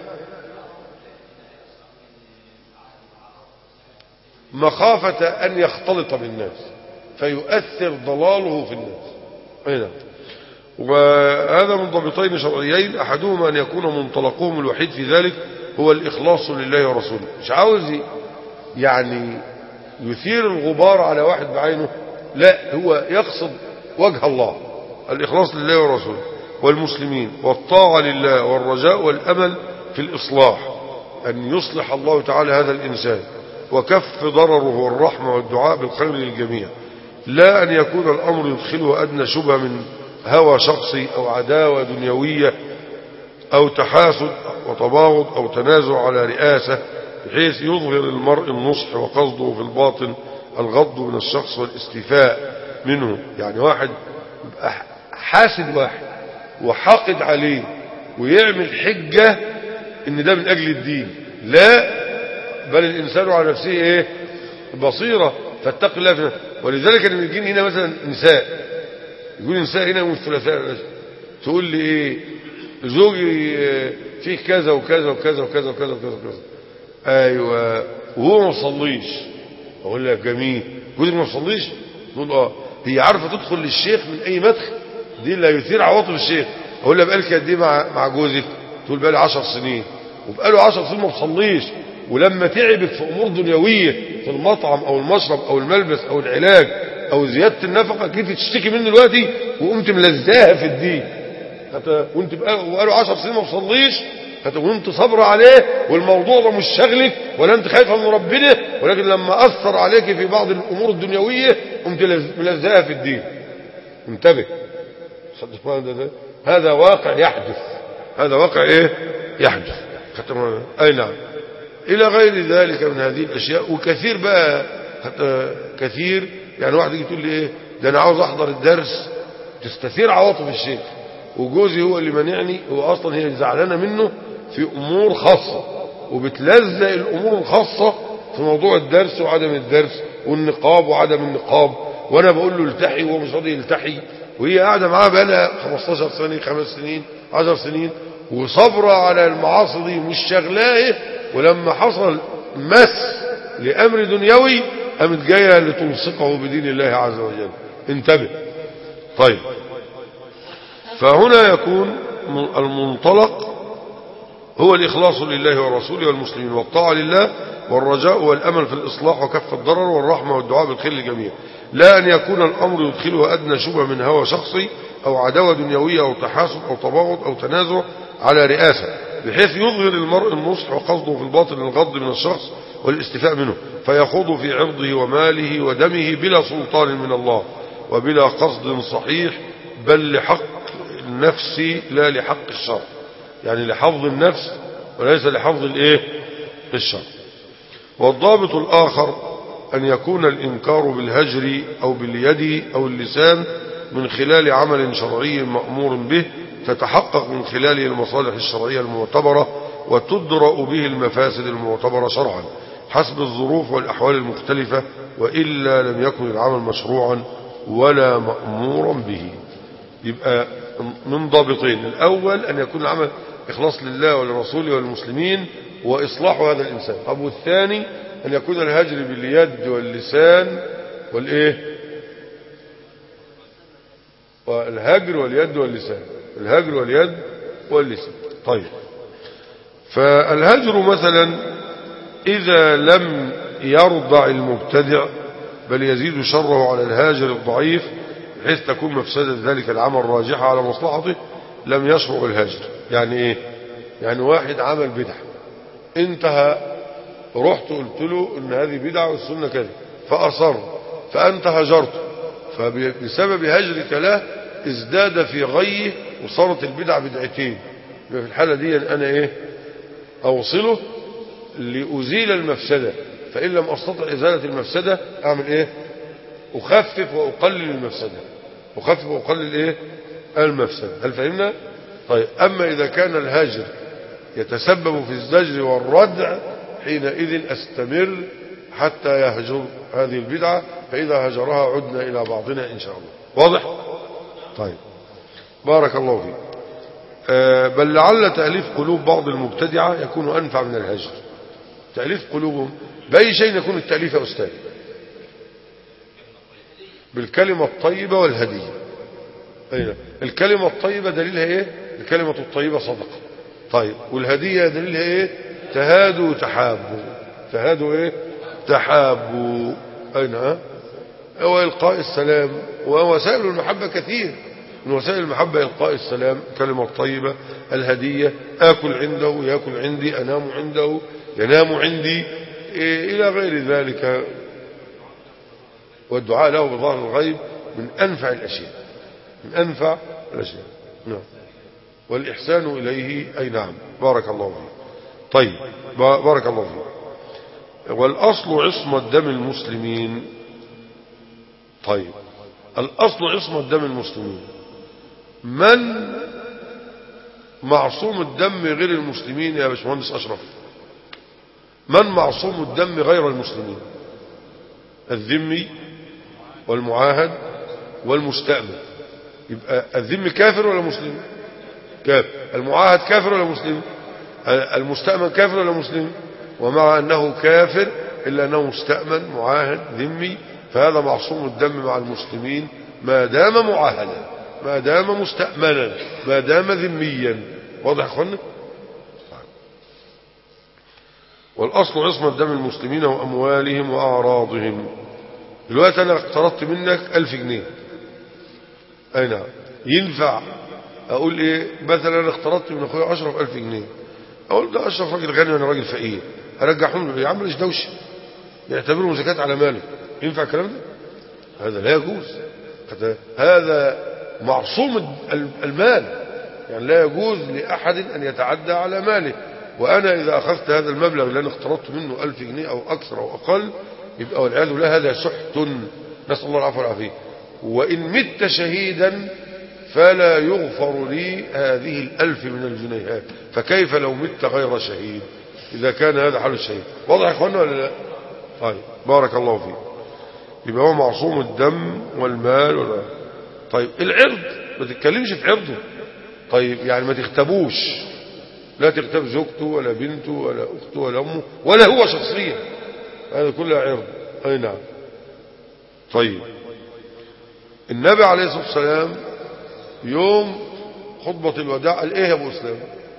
مخافة أن يختلط بالناس فيؤثر ضلاله في الناس. أي نعم. وهذا من ضابطين شرعيين. أحدهما أن يكون منطلقهم الوحيد في ذلك هو الإخلاص لله ورسوله. مش عاوز يعني يثير الغبار على واحد بعينه، لا، هو يقصد وجه الله، الإخلاص لله ورسوله والمسلمين، والطاعة لله، والرجاء والأمل في الإصلاح، أن يصلح الله تعالى هذا الإنسان، وكف ضرره، والرحمة والدعاء بالخير للجميع. لا أن يكون الأمر يدخله أدنى شبهة من هوى شخصي أو عداوة دنيوية أو تحاسد وتباغض أو تنازع على رئاسة، بحيث يظهر المرء النصح وقصده في الباطن الغض من الشخص والاستيفاء منه. يعني واحد حاسد واحد وحاقد عليه ويعمل حجة ان ده من اجل الدين، لا، بل الانسان على نفسه ايه؟ بصيرة، فاتق الله فينا. ولذلك لما يجيني هنا مثلا نساء، يقول نساء هنا يوم الثلاثاء، تقول لي ايه؟ زوجي فيه كذا وكذا وكذا وكذا وكذا وكذا وكذا. ايوه، وهو ما صليش. اقول لك جميل، جوزك ما صليش؟ تقول اه. هي عارفه تدخل للشيخ من اي مدخل، دي اللي هيثير عواطف الشيخ. اقول لها بقالك قد ايه مع مع جوزك؟ تقول بقالي عشر سنين. وبقاله عشر سنين ما بصليش، ولما تعبت في امور دنيويه في المطعم او المشرب او الملبس او العلاج او زياده النفقه، جيت تشتكي منه دلوقتي وقمت ملزاها في الدين، وانت بقاله عشر سنين ما بصليش، وانت صبر عليه والموضوع ده مش شغلك ولا انت خايفه من ربنا، ولكن لما اثر عليك في بعض الامور الدنيويه قمت ملزاها في الدين. انتبه، هذا واقع يحدث، هذا واقع ايه يحدث. اي نعم. الى غير ذلك من هذه الاشياء، وكثير بقى، حتى كثير. يعني واحد يجي تقول لي ايه ده انا عاوز احضر الدرس، تستثير عواطف الشيخ، وجوزي هو اللي منعني، هو اصلا هي زعلانه منه في امور خاصه، وبتلزق الامور الخاصه في موضوع الدرس وعدم الدرس والنقاب وعدم النقاب، وانا بقول له التحي وهو مش راضي يلتحي، وهي قاعده معاه بقى لها خمستاشر سنه، خمس سنين، عشر سنين، وصبره على المعاصي دي مش شغلاه. ولما حصل مس لامر دنيوي قامت جايه لتلصقه بدين الله عز وجل. انتبه. طيب، فهنا يكون المنطلق هو الإخلاص لله ورسوله والمسلمين، والطاعة لله، والرجاء والأمل في الإصلاح وكف الضرر، والرحمة والدعاء بالخير للجميع. لا أن يكون الأمر يدخله أدنى شبهة من هوى شخصي أو عداوة دنيوية أو تحاسد أو تباغض أو تنازع على رئاسة، بحيث يظهر المرء النصح وقصده في الباطن الغض من الشخص والاستيفاء منه، فيخوض في عرضه وماله ودمه بلا سلطان من الله وبلا قصد صحيح، بل لحق النفس لا لحق الشرع. يعني لحفظ النفس وليس لحفظ الايه الشرع. والضابط الآخر أن يكون الإنكار بالهجر أو باليد أو اللسان من خلال عمل شرعي مأمور به تتحقق من خلاله المصالح الشرعية المعتبرة وتدرأ به المفاسد المعتبرة شرعا حسب الظروف والأحوال المختلفة، وإلا لم يكن العمل مشروعا ولا مأمورا به. يبقى من ضابطين: الأول أن يكون العمل إخلاص لله ولرسوله والمسلمين وإصلاح هذا الإنسان. طب والثاني أن يكون الهجر باليد واللسان والإيه والهجر واليد واللسان الهجر واليد واللسان. طيب، فالهجر مثلا إذا لم يرضع المبتدع بل يزيد شره على الهاجر الضعيف بحيث تكون مفسدة ذلك العمل راجحة على مصلحته لم يشرع الهجر. يعني إيه؟ يعني واحد عمل بدعة، انتهى، رحت قلت له إن هذه بدعة والسنة كذا، فأصر، فأنت هجرته، فبسبب هجرك له ازداد في غيه وصارت البدعة بدعتين. في الحالة دي أنا إيه؟ أوصله لأزيل المفسدة، فإن لم أستطع إزالة المفسدة أعمل إيه؟ أخفف وأقلل المفسدة أخفف وأقلل إيه؟ المفسدة. هل فهمنا؟ طيب، أما إذا كان الهجر يتسبب في الزجر والردع حينئذ أستمر حتى يهجر هذه البدعة، فإذا هجرها عدنا إلى بعضنا إن شاء الله. واضح؟ طيب، بارك الله فيك. آه بل لعل تأليف قلوب بعض المبتدعة يكون أنفع من الهجر. تأليف قلوبهم بأي شيء يكون التأليف يا أستاذ؟ بالكلمة الطيبة والهدية. أين الكلمة الطيبة دليلها إيه؟ الكلمة الطيبة صدقة. طيب، والهدية دليلها إيه؟ تهادوا وتحابوا. تهادوا إيه؟ تحابوا. أين ها؟ هو إلقاء السلام، ووسائل المحبة كثير. من وسائل المحبة إلقاء السلام، كلمة طيبة، الهدية، آكل عنده يأكل عندي، أنام عنده ينام عندي، إيه إلى غير ذلك. والدعاء له بظاهر الغيب من أنفع الأشياء من أنفع الأشياء نعم. والإحسان إليه أي نعم. بارك الله فيه. طيب، بارك الله فيه. والأصل عصمة دم المسلمين. طيب، الأصل عصمة دم المسلمين. من معصوم الدم غير المسلمين يا باشمهندس أشرف؟ من معصوم الدم غير المسلمين؟ الذمي والمعاهد والمستأمن. يبقى الذمي كافر ولا مسلم؟ كافر. المعاهد كافر ولا مسلم؟ المستأمن كافر ولا مسلم؟ ومع أنه كافر إلا أنه مستأمن معاهد ذمي، فهذا معصوم الدم مع المسلمين ما دام معاهدا، ما دام مستأمنا، ما دام ذميا. واضح يا اخوانا؟ والأصل عصمة دم المسلمين وأموالهم وأعراضهم. دلوقتي أنا اقترضت منك ألف جنيه، أي نعم، ينفع أقول إيه؟ مثلا أنا اقترضت من أخويا أشرف ألف جنيه، أقول ده أشرف راجل غني وأنا راجل فقير، أرجعهم له يا عم ليش دوشة، يعتبرهم زكاة على ماله. ينفع الكلام ده؟ هذا لا يجوز. هذا معصوم المال، يعني لا يجوز لأحد أن يتعدى على ماله. وأنا إذا أخذت هذا المبلغ اللي أنا اقترضت منه ألف جنيه أو أكثر أو أقل، يبقى والعياذ بالله هذا سحت، نسأل الله العفو والعافية. وإن مت شهيدا فلا يغفر لي هذه الألف من الجنيهات، فكيف لو مت غير شهيد إذا كان هذا حال الشهيد؟ واضح يا إخوانا ولا لا؟ طيب، بارك الله فيك. يبقى هو معصوم الدم والمال ولا. طيب، العرض ما تتكلمش في عرضه. طيب، يعني ما تغتابوش، لا تغتاب زوجته ولا بنته ولا أخته ولا أمه ولا هو شخصيا، هذا كله عرض. أي نعم. طيب، النبي عليه الصلاة والسلام يوم خطبة الوداع قال إيه يا أبو إسلام؟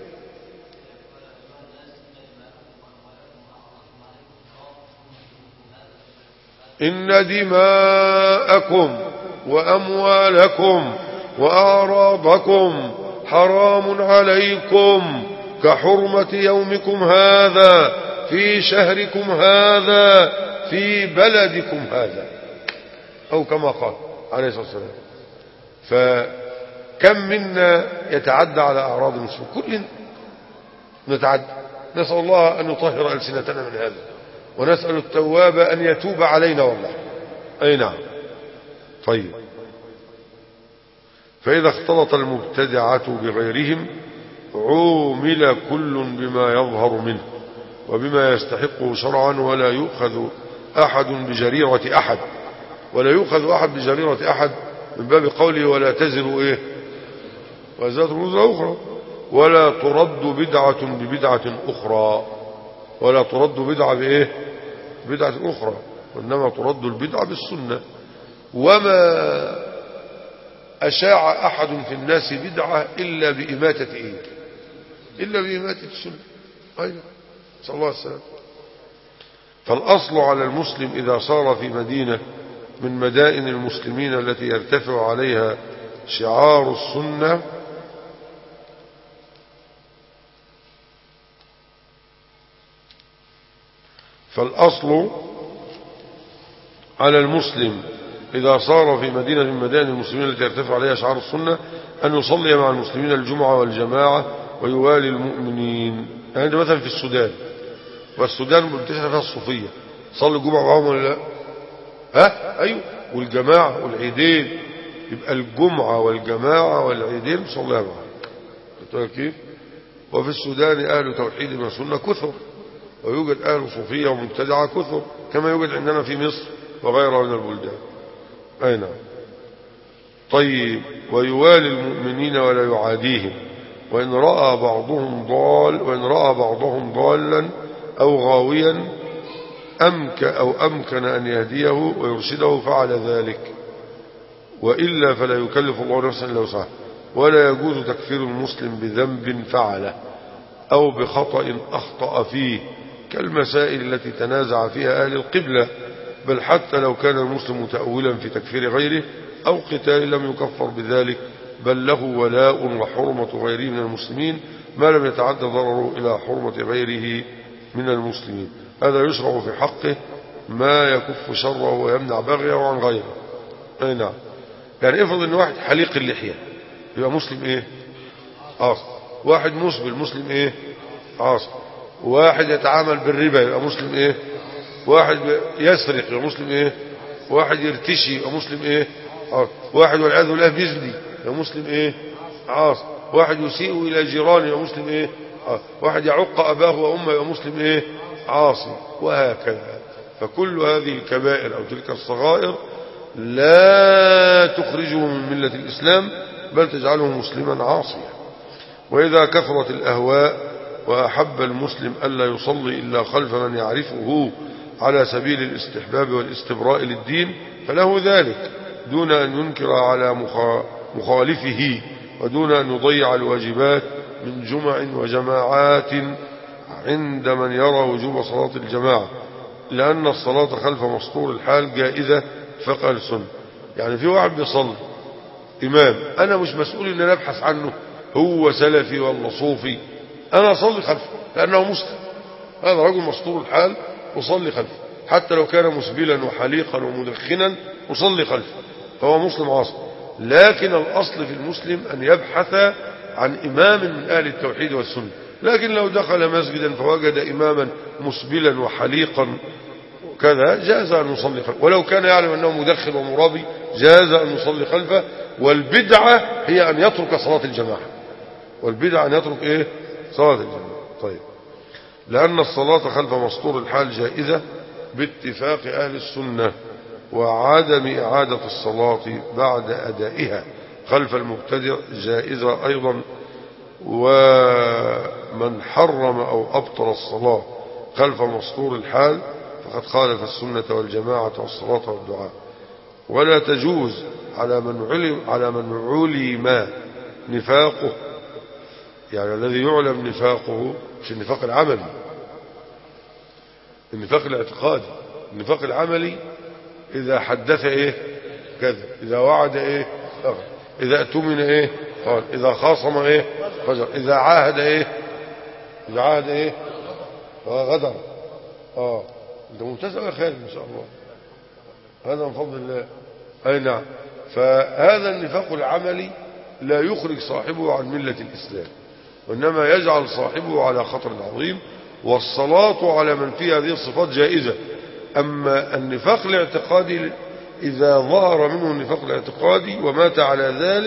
إن دماءكم وأموالكم وأعراضكم حرام عليكم كحرمة يومكم هذا في شهركم هذا في بلدكم هذا، أو كما قال عليه الصلاة والسلام. فكم منا يتعدى على أعراض المسلمين؟ كلنا نتعدى. نسأل الله أن يطهر ألسنتنا من هذا، ونسأل التواب أن يتوب علينا والله. أي نعم. طيب، فإذا اختلط المبتدعة بغيرهم عومل كل بما يظهر منه وبما يستحقه شرعا، ولا يؤخذ أحد بجريرة أحد ولا يؤخذ أحد بجريرة أحد من باب قوله ولا تزر إيه وزارة وزر أخرى، ولا ترد بدعة ببدعة أخرى ولا ترد بدعة بإيه بدعة أخرى، وإنما ترد البدعة بالسنة. وما أشاع أحد في الناس بدعة إلا بإماتة إيه إلا بإماتة السنة. أيضا صلى الله عليه وسلم. فالأصل على المسلم إذا صار في مدينة من مدائن المسلمين التي يرتفع عليها شعار السنة فالأصل على المسلم إذا صار في مدينة من مدائن المسلمين التي يرتفع عليها شعار السنة أن يصلي مع المسلمين الجمعة والجماعة ويوالي المؤمنين. يعني مثلا في السودان، والسودان منتشرة فيها الصوفية، صلي الجمعة معهم ولا لا؟ ها أيوه، والجماعة والعيدين، يبقى الجمعة والجماعة والعيدين صليها معهم كيف. وفي السودان أهل توحيد وسنة كثر، ويوجد أهل صوفية ومبتدعة كثر كما يوجد عندنا في مصر وغيرها من البلدان. أي نعم. طيب، ويوالي المؤمنين ولا يعاديهم، وإن رأى بعضهم ضال وإن رأى بعضهم ضالا أو غاويا أمك أو أمكن أن يهديه ويرشده فعل ذلك، وإلا فلا يكلف الله نفسا إلا وسعها. ولا يجوز تكفير المسلم بذنب فعله أو بخطأ أخطأ فيه كالمسائل التي تنازع فيها أهل القبلة، بل حتى لو كان المسلم متأولا في تكفير غيره أو قتال لم يكفر بذلك، بل له ولاء وحرمة غيره من المسلمين ما لم يتعدى ضرره إلى حرمة غيره من المسلمين. هذا يشرع في حقه ما يكف شره ويمنع بغيه عن غيره. أي نعم. يعني افرض ان واحد حليق اللحية يبقى مسلم ايه عاصي، واحد مسبل مسلم ايه عاصي، واحد يتعامل بالربا يبقى مسلم ايه، واحد يسرق يبقى مسلم ايه، واحد يرتشي يبقى مسلم ايه عاصي، واحد والعياذ بالله بيزني يبقى مسلم ايه عاصي، واحد يسيء الى جيرانه يبقى مسلم ايه عاصي، واحد يعق اباه وامه يبقى مسلم ايه عاصي، وهكذا. فكل هذه الكبائر او تلك الصغائر لا تخرجه من ملة الإسلام بل تجعله مسلما عاصيا. وإذا كثرت الأهواء وأحب المسلم ألا يصلي إلا خلف من يعرفه على سبيل الاستحباب والاستبراء للدين فله ذلك، دون أن ينكر على مخالفه ودون أن يضيع الواجبات من جمع وجماعات عند من يرى وجوب صلاة الجماعة، لأن الصلاة خلف مسطور الحال جائزة فقه السنة. يعني في واحد بيصلي إمام، أنا مش مسؤول إن أنا أبحث عنه هو سلفي ولا صوفي، أنا أصلي خلفه لأنه مسلم، هذا رجل مسطور الحال أصلي خلفه، حتى لو كان مسبلا وحليقا ومدخنا أصلي خلفه فهو مسلم عاصي. لكن الأصل في المسلم أن يبحث عن إمام من أهل التوحيد والسنة. لكن لو دخل مسجدا فوجد إماما مسبلا وحليقا كذا جاز أن يصلي خلفه، ولو كان يعلم أنه مدخن ومرابي جاز أن يصلي خلفه. والبدعة هي أن يترك صلاة الجماعة، والبدعة أن يترك إيه صلاة الجماعة. طيب، لأن الصلاة خلف مسطور الحال جائزة باتفاق أهل السنة، وعدم إعادة الصلاة بعد أدائها خلف المبتدع جائزة أيضا. ومن حرم أو أبطل الصلاة خلف مسطور الحال فقد خالف السنة والجماعة والصلاة والدعاء. ولا تجوز على من علم على من علم نفاقه، يعني الذي يعلم نفاقه مش النفاق العملي، النفاق الاعتقادي. النفاق العملي إذا حدث إيه كذا، إذا وعد إيه أغل، إذا اؤتمن إيه قال، إذا خاصم إيه فجر، إذا عاهد إيه إذا عاهد إيه غدر. آه أنت ممتاز يا خالد إن شاء الله، هذا من فضل الله. أي نعم. فهذا النفاق العملي لا يخرج صاحبه عن ملة الإسلام، وإنما يجعل صاحبه على خطر عظيم. والصلاة على من فيه هذه الصفات جائزة. أما النفاق الاعتقادي إذا ظهر منه النفاق الاعتقادي ومات على ذلك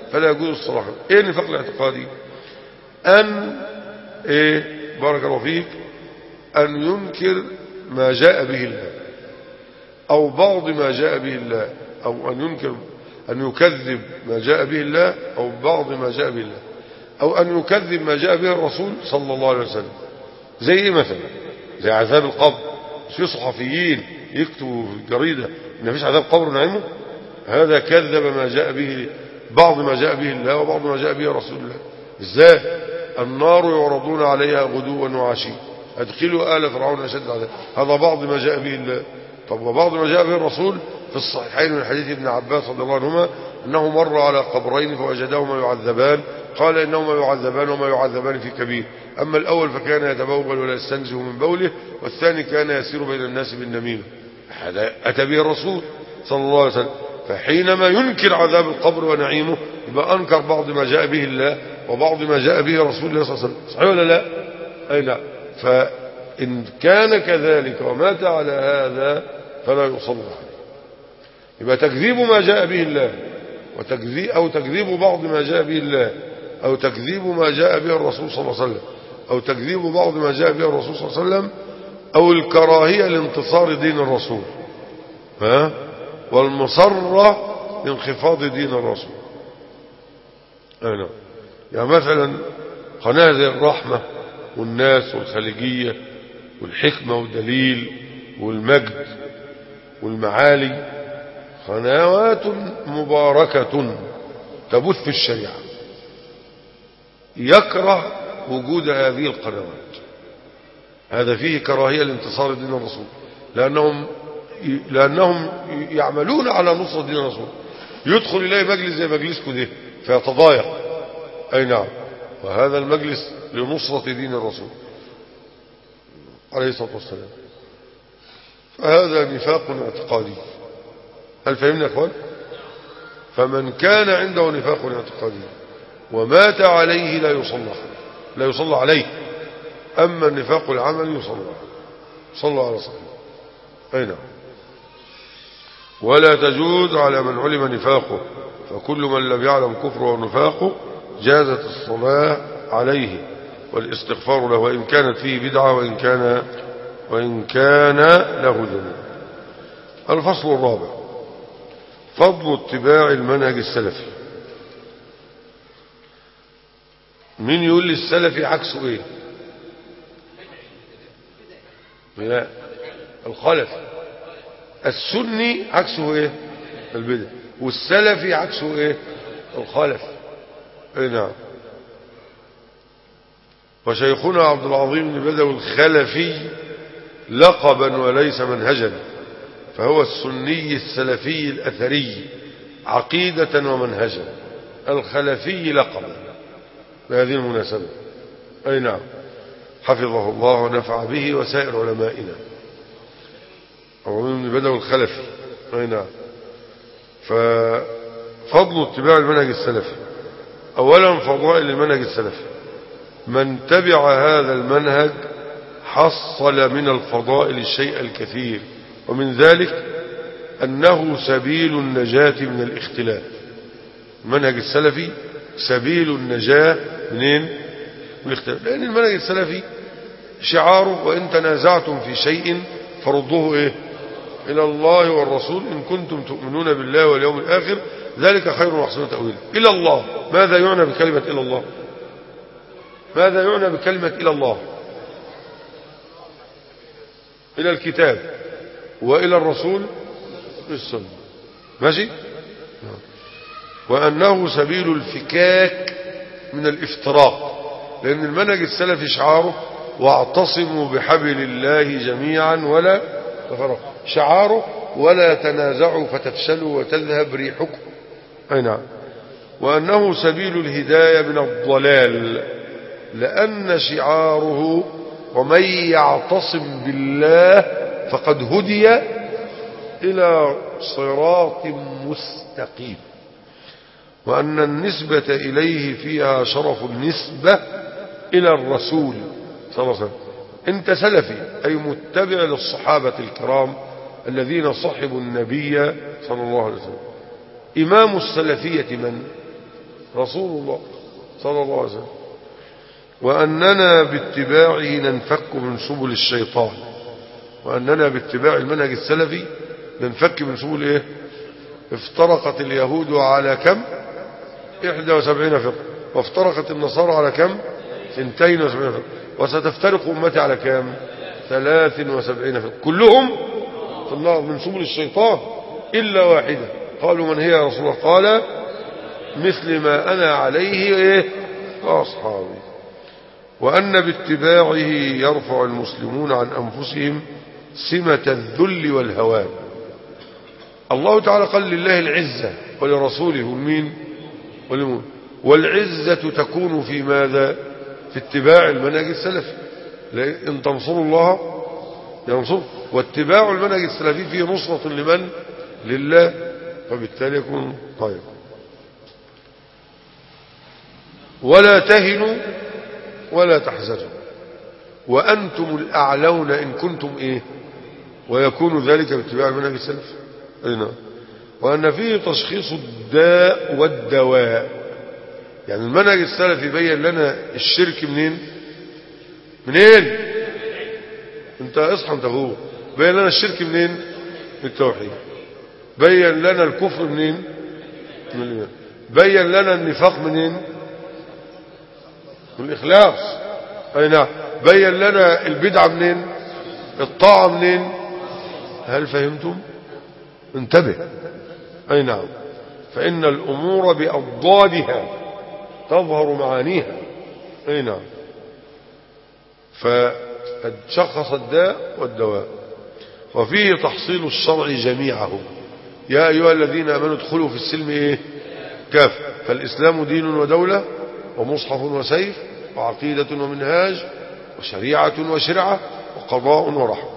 فلا يجوز الصلاح. ايه النفاق الاعتقادي؟ ان ايه بارك الله فيك ان ينكر ما جاء به الله او بعض ما جاء به الله، او ان ينكر ان يكذب ما جاء به الله او بعض ما جاء به الله، او ان يكذب ما جاء به الرسول صلى الله عليه وسلم. زي ايه مثلا؟ زي عذاب القبر. في صحفيين يكتبوا في الجريدة ان مفيش عذاب قبر نعيمه، هذا كذب ما جاء به بعض ما جاء به الله وبعض ما جاء به رسول الله. ازاي؟ النار يعرضون عليها غدوا وعشيا ادخلوا آل فرعون اشد العذاب، هذا بعض ما جاء به الله. طب وبعض ما جاء به الرسول في الصحيحين من حديث ابن عباس رضي الله عنهما انه مر على قبرين فوجدهما يعذبان، قال انهما يعذبان وما يعذبان في كبير، اما الاول فكان يتبول ولا يستنزه من بوله، والثاني كان يسير بين الناس بالنميمه. هذا اتى به الرسول صلى الله عليه وسلم. فحينما ينكر عذاب القبر ونعيمه يبقى انكر بعض ما جاء به الله وبعض ما جاء به رسول الله صلى الله عليه وسلم. صحيح ولا لا؟ اي لا. فان كان كذلك ومات على هذا فلا يصلى عليه. يبقى تكذيب ما جاء به الله وتكذيب او تكذيب بعض ما جاء به الله او تكذيب ما جاء به الرسول صلى الله عليه وسلم او تكذيب بعض ما جاء به الرسول صلى الله عليه وسلم او الكراهيه لانتصار دين الرسول، ها، والمصره لانخفاض دين الرسول. انا يعني مثلا قناه زي الرحمه والناس والخليجيه والحكمه والدليل والمجد والمعالي، قنوات مباركة تبث في الشريعة، يكره وجود هذه القنوات. هذا فيه كراهية لانتصار دين الرسول، لأنهم لأنهم يعملون على نصرة دين الرسول. يدخل إليه مجلس زي مجلسكم ده فيتضايق، أي نعم، وهذا المجلس لنصرة دين الرسول عليه الصلاة والسلام. فهذا نفاق اعتقادي. هل فهمنا يا اخوان؟ فمن كان عنده نفاق اعتقادي ومات عليه لا يصلى لا يصلى عليه. اما النفاق العملي يصلى صلى على صحيح. اي نعم. ولا تجوز على من علم نفاقه، فكل من لم يعلم كفره ونفاقه جازت الصلاة عليه والاستغفار له، وإن كانت فيه بدعة وإن كان وإن كان له ذنوب. الفصل الرابع: فضل اتباع المنهج السلفي. مين يقول لي السلفي عكسه ايه؟ لا، الخلفي. السني عكسه ايه؟ البدع. والسلفي عكسه ايه؟ الخلفي. اي نعم. وشيخنا عبد العظيم بن بدوي الخلفي لقبا وليس منهجا، فهو السني السلفي الأثري عقيدة ومنهجا، الخلفي لقبا بهذه المناسبة. أي نعم، حفظه الله ونفع به وسائر علمائنا. عظيم بن بدوي الخلفي. أي نعم. ففضل اتباع المنهج السلفي: أولا فضائل المنهج السلفي. من تبع هذا المنهج حصل من الفضائل الشيء الكثير، ومن ذلك أنه سبيل النجاة من الاختلاف. المنهج السلفي سبيل النجاة منين؟ من الاختلاف. لأن المنهج السلفي شعاره: وإن تنازعتم في شيء فردوه إيه؟ إلى الله والرسول إن كنتم تؤمنون بالله واليوم الآخر ذلك خير وأحسن تأويلا. إلى الله. ماذا يعنى بكلمة إلى الله؟ ماذا يعنى بكلمة إلى الله؟ إلى الكتاب وإلى الرسول بالسنة. ماشي؟ وأنه سبيل الفكاك من الافتراق، لأن المنهج السلفي شعاره: واعتصموا بحبل الله جميعا ولا تفرقوا. شعاره: ولا تنازعوا فتفشلوا وتذهب ريحكم. أي نعم. وأنه سبيل الهداية من الضلال، لأن شعاره: ومن يعتصم بالله فقد هدي إلى صراط مستقيم. وأن النسبة إليه فيها شرف النسبة إلى الرسول صلى الله عليه وسلم. أنت سلفي أي متبع للصحابة الكرام الذين صحبوا النبي صلى الله عليه وسلم. إمام السلفية من؟ رسول الله صلى الله عليه وسلم. وأننا باتباعه ننفك من سبل الشيطان، وأننا باتباع المنهج السلفي ننفك من سبل إيه؟ افترقت اليهود على كم؟ إحدى وسبعين فرقة، وافترقت النصارى على كم؟ اثنتين وسبعين فرقة، وستفترق أمتي على كم؟ ثلاث وسبعين فرقة، كلهم في النار من سبل الشيطان إلا واحدة. قالوا من هي يا رسول الله؟ قال مثل ما أنا عليه إيه؟ أصحابي. وأن باتباعه يرفع المسلمون عن أنفسهم سمة الذل والهوان. الله تعالى قال لله العزة ولرسوله والمين والمؤمن، والعزة تكون في ماذا؟ في اتباع المنهج السلفي. إن تنصروا الله ينصر، واتباع المنهج السلفي فيه نصرة لمن؟ لله، فبالتالي يكون طيب. ولا تهنوا ولا تحزنوا وأنتم الأعلون إن كنتم إيه؟ ويكون ذلك باتباع المنهج السلفي. أين؟ وأن فيه تشخيص الداء والدواء. يعني المنهج السلفي بين لنا الشرك منين؟ منين؟ انت اصحى انت هو. بين لنا الشرك منين؟ من التوحيد. بين لنا الكفر منين؟ من الإيمان. بين لنا النفاق منين؟ من الإخلاص. أي نعم. بين لنا البدعة منين؟ الطاعة منين؟ هل فهمتم؟ انتبه. أي نعم. فإن الأمور بأضدادها تظهر معانيها. أي نعم. فشخص الداء والدواء. وفيه تحصيل الشرع جميعه. يا أيها الذين آمنوا ادخلوا في السلم إيه؟ كافة. فالإسلام دين ودولة ومصحف وسيف وعقيدة ومنهاج وشريعة وشرعة وقضاء ورحمة.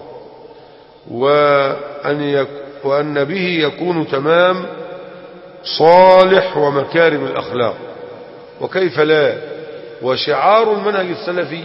وأن, يك وأن به يكون تمام صالح ومكارم الأخلاق، وكيف لا. وشعار المنهج السلفي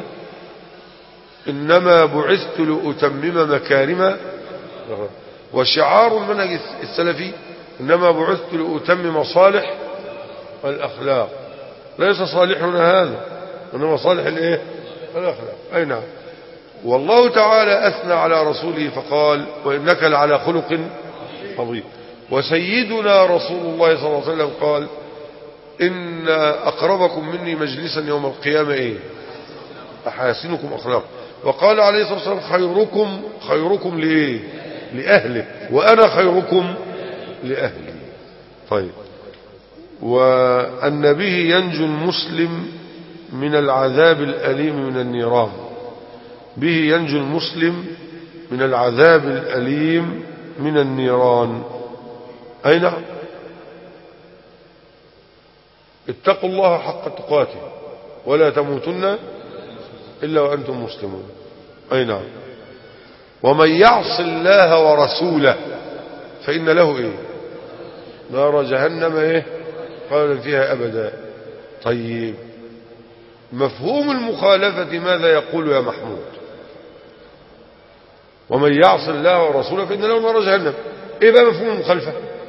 إنما بعثت لأتمم مكارم، وشعار المنهج السلفي إنما بعثت لأتمم صالح الأخلاق. ليس صالحنا هذا، إنما صالح الإيه؟ الأخلاق. أي نعم. والله تعالى أثنى على رسوله فقال وإنك لعلى خلق عظيم. وسيدنا رسول الله صلى الله عليه وسلم قال إن أقربكم مني مجلسا يوم القيامة إيه؟ أحاسنكم أخلاق. وقال عليه الصلاة والسلام خيركم خيركم لإيه؟ لأهله، وأنا خيركم لأهلي. طيب. وأن به ينجو المسلم من العذاب الأليم من النيران. به ينجو المسلم من العذاب الأليم من النيران. أي نعم. اتقوا الله حق تقاته ولا تموتن إلا وأنتم مسلمون. أي نعم. ومن يعص الله ورسوله فإن له إيه؟ نار جهنم إيه؟ قال فيها أبدا. طيب، مفهوم المخالفة ماذا يقول يا محمود؟ ومن يعص الله ورسوله فإن له نار جهنم. إيه بقى مفهوم المخالفة؟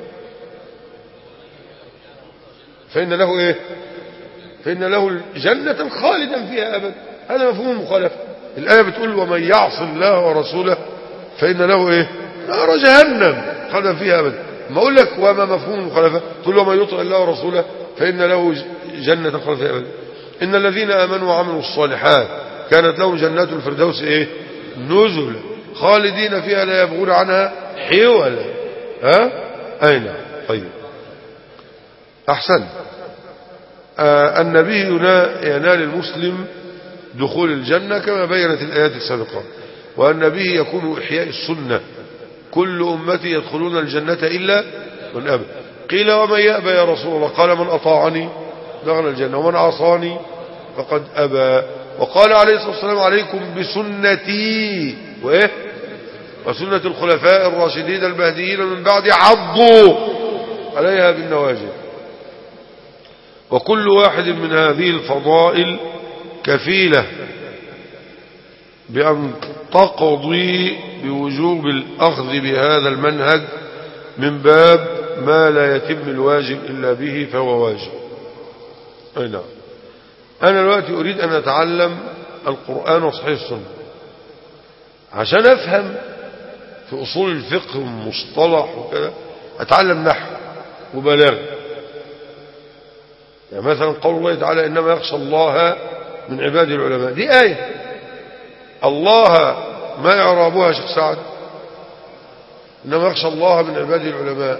فإن له إيه؟ فإن له جنة خالدا فيها أبدا. هذا مفهوم المخالفة. الآية بتقول ومن يعص الله ورسوله فإن له إيه؟ نار جهنم خالدا فيها أبدا. ما أقول لك وما مفهوم المخالفة؟ تقول ومن يطع الله ورسوله فإن له جنة خالدا فيها أبدا. إن الذين آمنوا وعملوا الصالحات كانت لهم جنات الفردوس إيه؟ نزلا خالدين فيها لا يبغون عنها حولا. ها؟ أين؟ طيب، أحسن. آه النبي ينال المسلم دخول الجنة كما بينت الآيات السابقة. وأن به يكون إحياء السنة. كل أمتي يدخلون الجنة إلا من أبى. قيل ومن يأبى يا رسول الله؟ قال من أطاعني دخل الجنة ومن عصاني فقد أبى. وقال عليه الصلاة والسلام عليكم بسنتي وإيه؟ وسنة الخلفاء الراشدين المهديين من بعد عضوا عليها بالنواجذ. وكل واحد من هذه الفضائل كفيلة بأن تقضي بوجوب الأخذ بهذا المنهج من باب ما لا يتم الواجب إلا به فهو واجب. أي نعم. أنا دلوقتي أريد أن أتعلم القرآن وصحيح السنة عشان أفهم في أصول الفقه والمصطلح وكذا، أتعلم نحو وبلاغة. يعني مثلا قول الله تعالى إنما يخشى الله من عباده العلماء، دي آية. الله ما إعرابها يا شيخ سعد؟ إنما يخشى الله من عباده العلماء،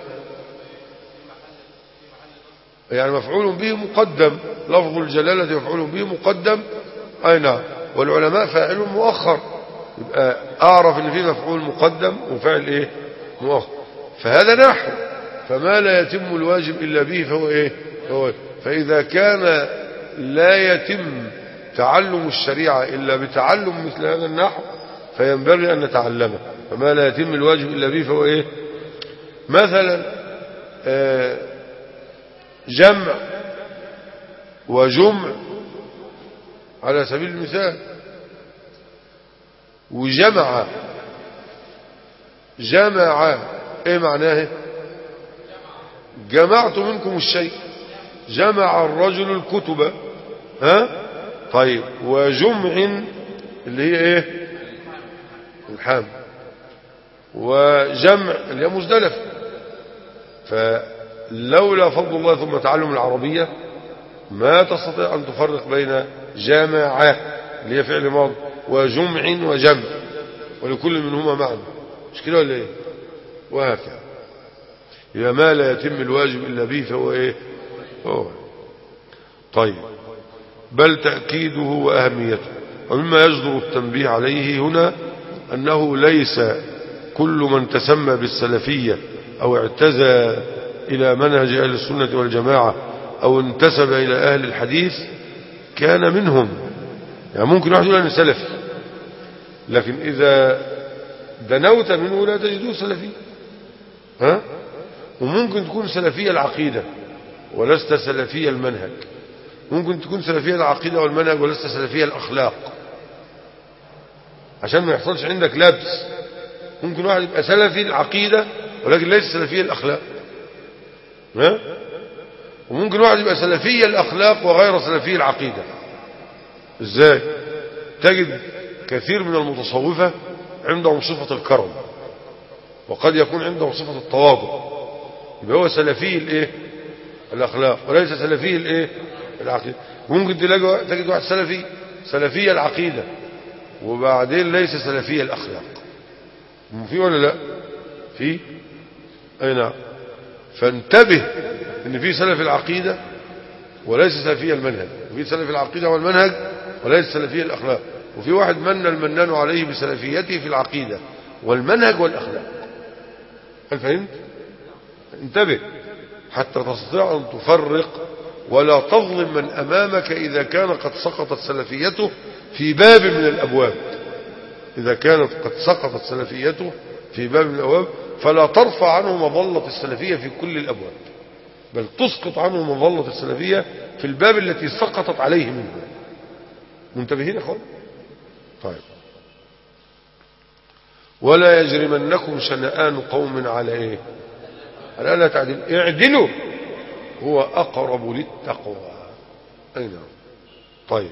يعني مفعول به مقدم، لفظ الجلالة مفعول به مقدم. أي نعم. والعلماء فاعل مؤخر، يبقى أعرف اللي فيه مفعول مقدم وفاعل إيه مؤخر. فهذا نحو، فما لا يتم الواجب إلا به فهو إيه فهو. فإذا كان لا يتم تعلم الشريعة إلا بتعلم مثل هذا النحو فينبغي أن نتعلمه. فما لا يتم الواجب إلا به فهو إيه. مثلا آه جمع وجمع على سبيل المثال، وجمع جمع ايه معناه؟ جمعت منكم الشيء، جمع الرجل الكتب. ها طيب، وجمع اللي هي ايه الحام، وجمع اللي هي مزدلف. فلولا فضل الله ثم تعلم العربية ما تستطيع أن تفرق بين جامعة اللي هي فعل ماضي وجمع وجمع، ولكل منهما معنى، مش كده ولا ايه؟ وهكذا. إذا ما لا يتم الواجب إلا به فهو ايه هو. طيب، بل تأكيده وأهميته. ومما يجدر التنبيه عليه هنا أنه ليس كل من تسمى بالسلفية أو اعتزى إلى منهج أهل السنة والجماعة أو انتسب إلى أهل الحديث كان منهم. يعني ممكن واحد يقول أنا سلفي، لكن إذا دنوت منه لا تجده سلفي. ها؟ وممكن تكون سلفية العقيدة ولست سلفية المنهج، ممكن تكون سلفية العقيدة والمنهج ولست سلفية الأخلاق، عشان ما يحصلش عندك لبس. ممكن واحد يبقى سلفي العقيدة ولكن ليس سلفية الأخلاق. ها؟ وممكن واحد يبقى سلفية الأخلاق وغير سلفية العقيدة. ازاي؟ تجد كثير من المتصوفة عندهم صفة الكرم، وقد يكون عندهم صفة التواضع، يبقى هو سلفي الايه الأخلاق وليس سلفي الايه العقيدة. ممكن تلاقي تجد واحد سلفي سلفية العقيدة وبعدين ليس سلفية الأخلاق. في ولا لا؟ في. أي نعم. فانتبه ان في سلف العقيدة وليس سلفية المنهج، وفي سلف العقيدة والمنهج وليس سلفية الأخلاق، وفي واحد من المنان عليه بسلفيته في العقيدة والمنهج والأخلاق. هل فهمت؟ انتبه حتى تستطيع أن تفرق ولا تظلم من أمامك إذا كان قد سقطت سلفيته في باب من الأبواب. إذا كانت قد سقطت سلفيته في باب من الأبواب فلا ترفع عنه مظلة السلفية في كل الأبواب، بل تسقط عنه مظلة السلفية في الباب التي سقطت عليه منه. منتبهين يا اخوان؟ طيب. ولا يجرمنكم شنآن قوم على ايه؟ على ألا تعدلوا، اعدلوا هو أقرب للتقوى. أي نعم. طيب.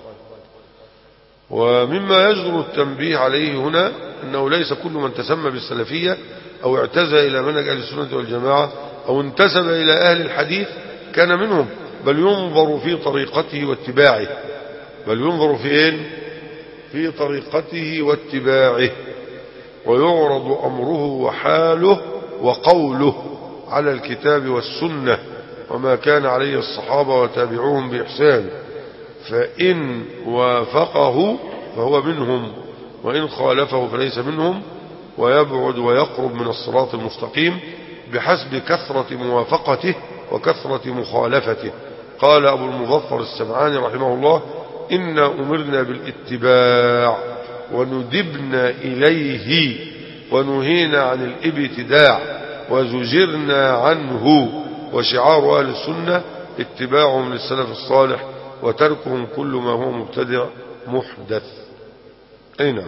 ومما يجدر التنبيه عليه هنا أنه ليس كل من تسمى بالسلفية أو اعتزى إلى منهج أهل السنة والجماعة أو انتسب إلى أهل الحديث كان منهم، بل ينظر في طريقته واتباعه. بل ينظر فين؟ في طريقته واتباعه، ويعرض أمره وحاله وقوله على الكتاب والسنة وما كان عليه الصحابة وتابعوهم بإحسان، فإن وافقه فهو منهم وإن خالفه فليس منهم، ويبعد ويقرب من الصراط المستقيم بحسب كثرة موافقته وكثرة مخالفته. قال أبو المظفر السمعاني رحمه الله: إنا أمرنا بالاتباع وندبنا إليه ونهينا عن الابتداع وزجرنا عنه، وشعار أهل السنة اتباعهم للسلف الصالح وتركهم كل ما هو مبتدع محدث. أي نعم.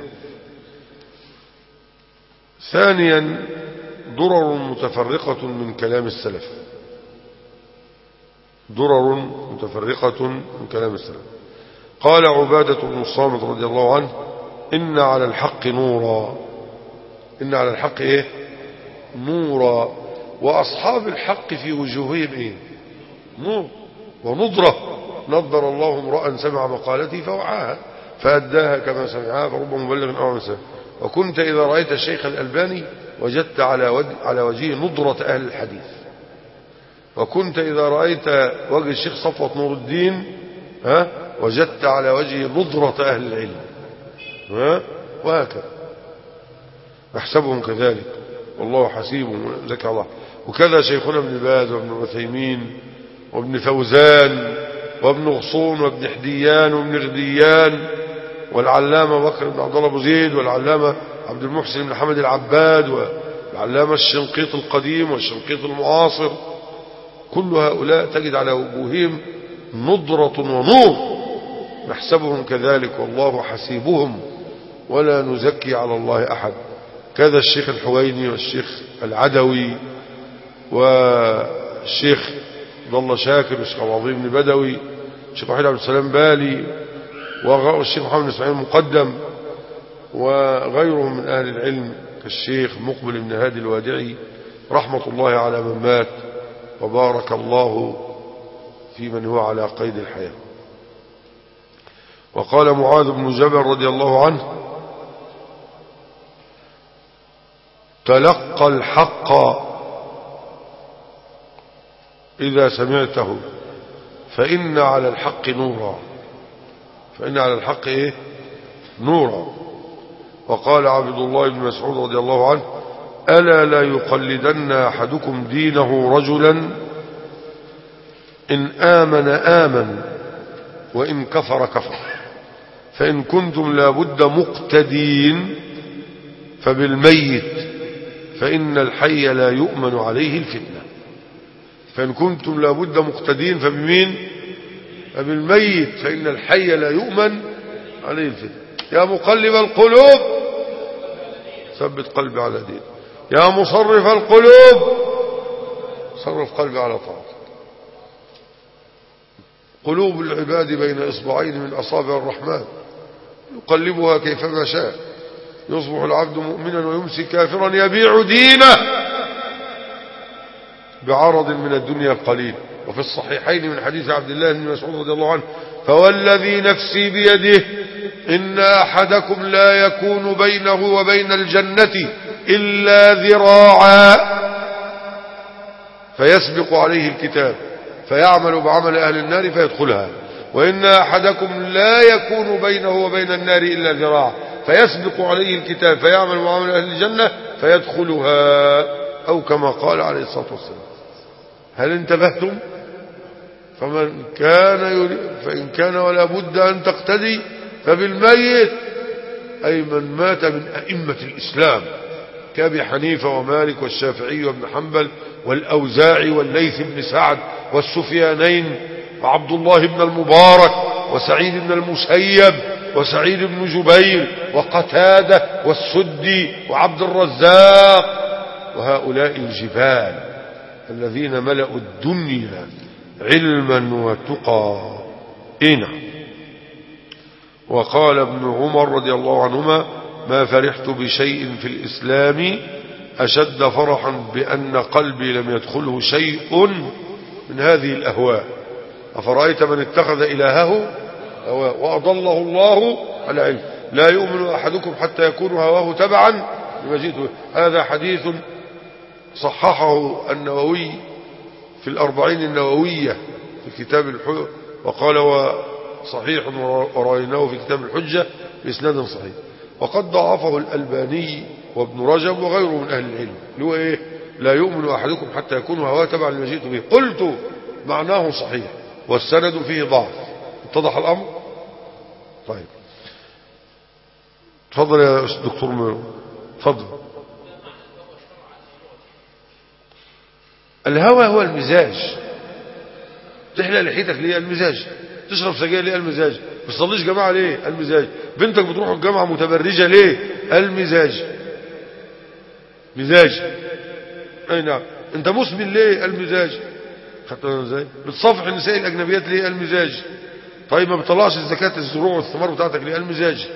ثانيا، ضرر متفرقة من كلام السلف. درر متفرقة من كلام السلف. قال عبادة بن الصامت رضي الله عنه إن على الحق نورا. إن على الحق إيه؟ نورا. وأصحاب الحق في وجوههم إيه؟ نور ونضرة. نضر الله امرأ سمع مقالتي فوعاها فأداها كما سمعها فرب مبلغ أو مسلم. وكنت إذا رأيت الشيخ الألباني وجدت على وجه على وجهه نضرة أهل الحديث. وكنت إذا رأيت وجه الشيخ صفوة نور الدين ها وجدت على وجهه نضرة أهل العلم ها وهكذا. نحسبهم كذلك والله حسيبهم ذكر الله. وكذا شيخنا ابن باز وابن عثيمين وابن فوزان وابن غصون وابن حديان وابن غديان والعلامة بكر بن عبد الله أبو زيد والعلامة عبد المحسن بن حمد العباد والعلامة الشنقيط القديم والشنقيط المعاصر. كل هؤلاء تجد على وجوههم نضرة ونور. نحسبهم كذلك والله حسيبهم ولا نزكي على الله أحد. كذا الشيخ الحويني والشيخ العدوي والشيخ عبد الله شاكر والشيخ عبد العظيم بن بدوي والشيخ وحيد عبد السلام بالي والشيخ محمد بن اسماعيل المقدم وغيرهم من أهل العلم كالشيخ مقبل بن هادي الوادعي رحمة الله على من مات وبارك الله في من هو على قيد الحياة. وقال معاذ بن جبل رضي الله عنه تلقى الحق إذا سمعته فإن على الحق نورا. فإن على الحق إيه؟ نورا. وقال عبد الله بن مسعود رضي الله عنه ألا لا يقلدن أحدكم دينه رجلا إن آمن آمن وإن كفر كفر. فإن كنتم لابد مقتدين فبالميت فإن الحي لا يؤمن عليه الفتنة. فإن كنتم لابد مقتدين فبمين؟ فبالميت فإن الحي لا يؤمن عليه الفتنة. يا مقلب القلوب ثبت قلبي على دين. يا مصرف القلوب صرف قلبي على طاعتك. قلوب العباد بين إصبعين من أصابع الرحمن يقلبها كيفما شاء. يصبح العبد مؤمنا ويمسي كافرا يبيع دينه بعرض من الدنيا قليل. وفي الصحيحين من حديث عبد الله بن مسعود رضي الله عنه فوالذي نفسي بيده إن أحدكم لا يكون بينه وبين الجنة إلا ذراعا فيسبق عليه الكتاب فيعمل بعمل أهل النار فيدخلها وإن أحدكم لا يكون بينه وبين النار إلا ذراع فيسبق عليه الكتاب فيعمل بعمل أهل الجنة فيدخلها أو كما قال عليه الصلاة والسلام. هل انتبهتم؟ فمن كان يريد فإن كان ولا بد أن تقتدي فبالميت أي من مات من أئمة الإسلام كأبي حنيفة ومالك والشافعي وابن حنبل والأوزاعي والليث بن سعد والسفيانين وعبد الله بن المبارك وسعيد بن المسيب وسعيد بن جبير وقتادة والسدي وعبد الرزاق وهؤلاء الجبال الذين ملأوا الدنيا علما وتقى. إنا وقال ابن عمر رضي الله عنهما ما فرحت بشيء في الإسلام أشد فرحا بأن قلبي لم يدخله شيء من هذه الأهواء. أفرأيت من اتخذ إلهه هواه وأضله الله على علم لا يؤمن أحدكم حتى يكون هواه تبعا لما جئت به. هذا حديث صححه النووي في الأربعين النووية في كتاب الحجة وقال هو صحيح ورأيناه في كتاب الحجة بإسناد صحيح. وقد ضعفه الألباني وابن رجب وغيره من أهل العلم اللي هو إيه لا يؤمن أحدكم حتى يكون هواه تبعا لما جئت به. قلت معناه صحيح والسند فيه ضعف. اتضح الأمر؟ طيب تفضل يا دكتور ميرو تفضل. الهوى هو المزاج. تحلق لحيتك ليه؟ المزاج. تشرب سجاير ليه؟ المزاج. ما تصليش جماعة ليه؟ المزاج. بنتك بتروح الجامعة متبرجة ليه؟ المزاج. مزاج. اي نعم. انت مسمن ليه؟ المزاج. خدت بالك ازاي؟ بتصفح النساء الاجنبيات ليه؟ المزاج. طيب ما بتطلعش الزكاه الزروع والثمار بتاعتك ليه؟ المزاج.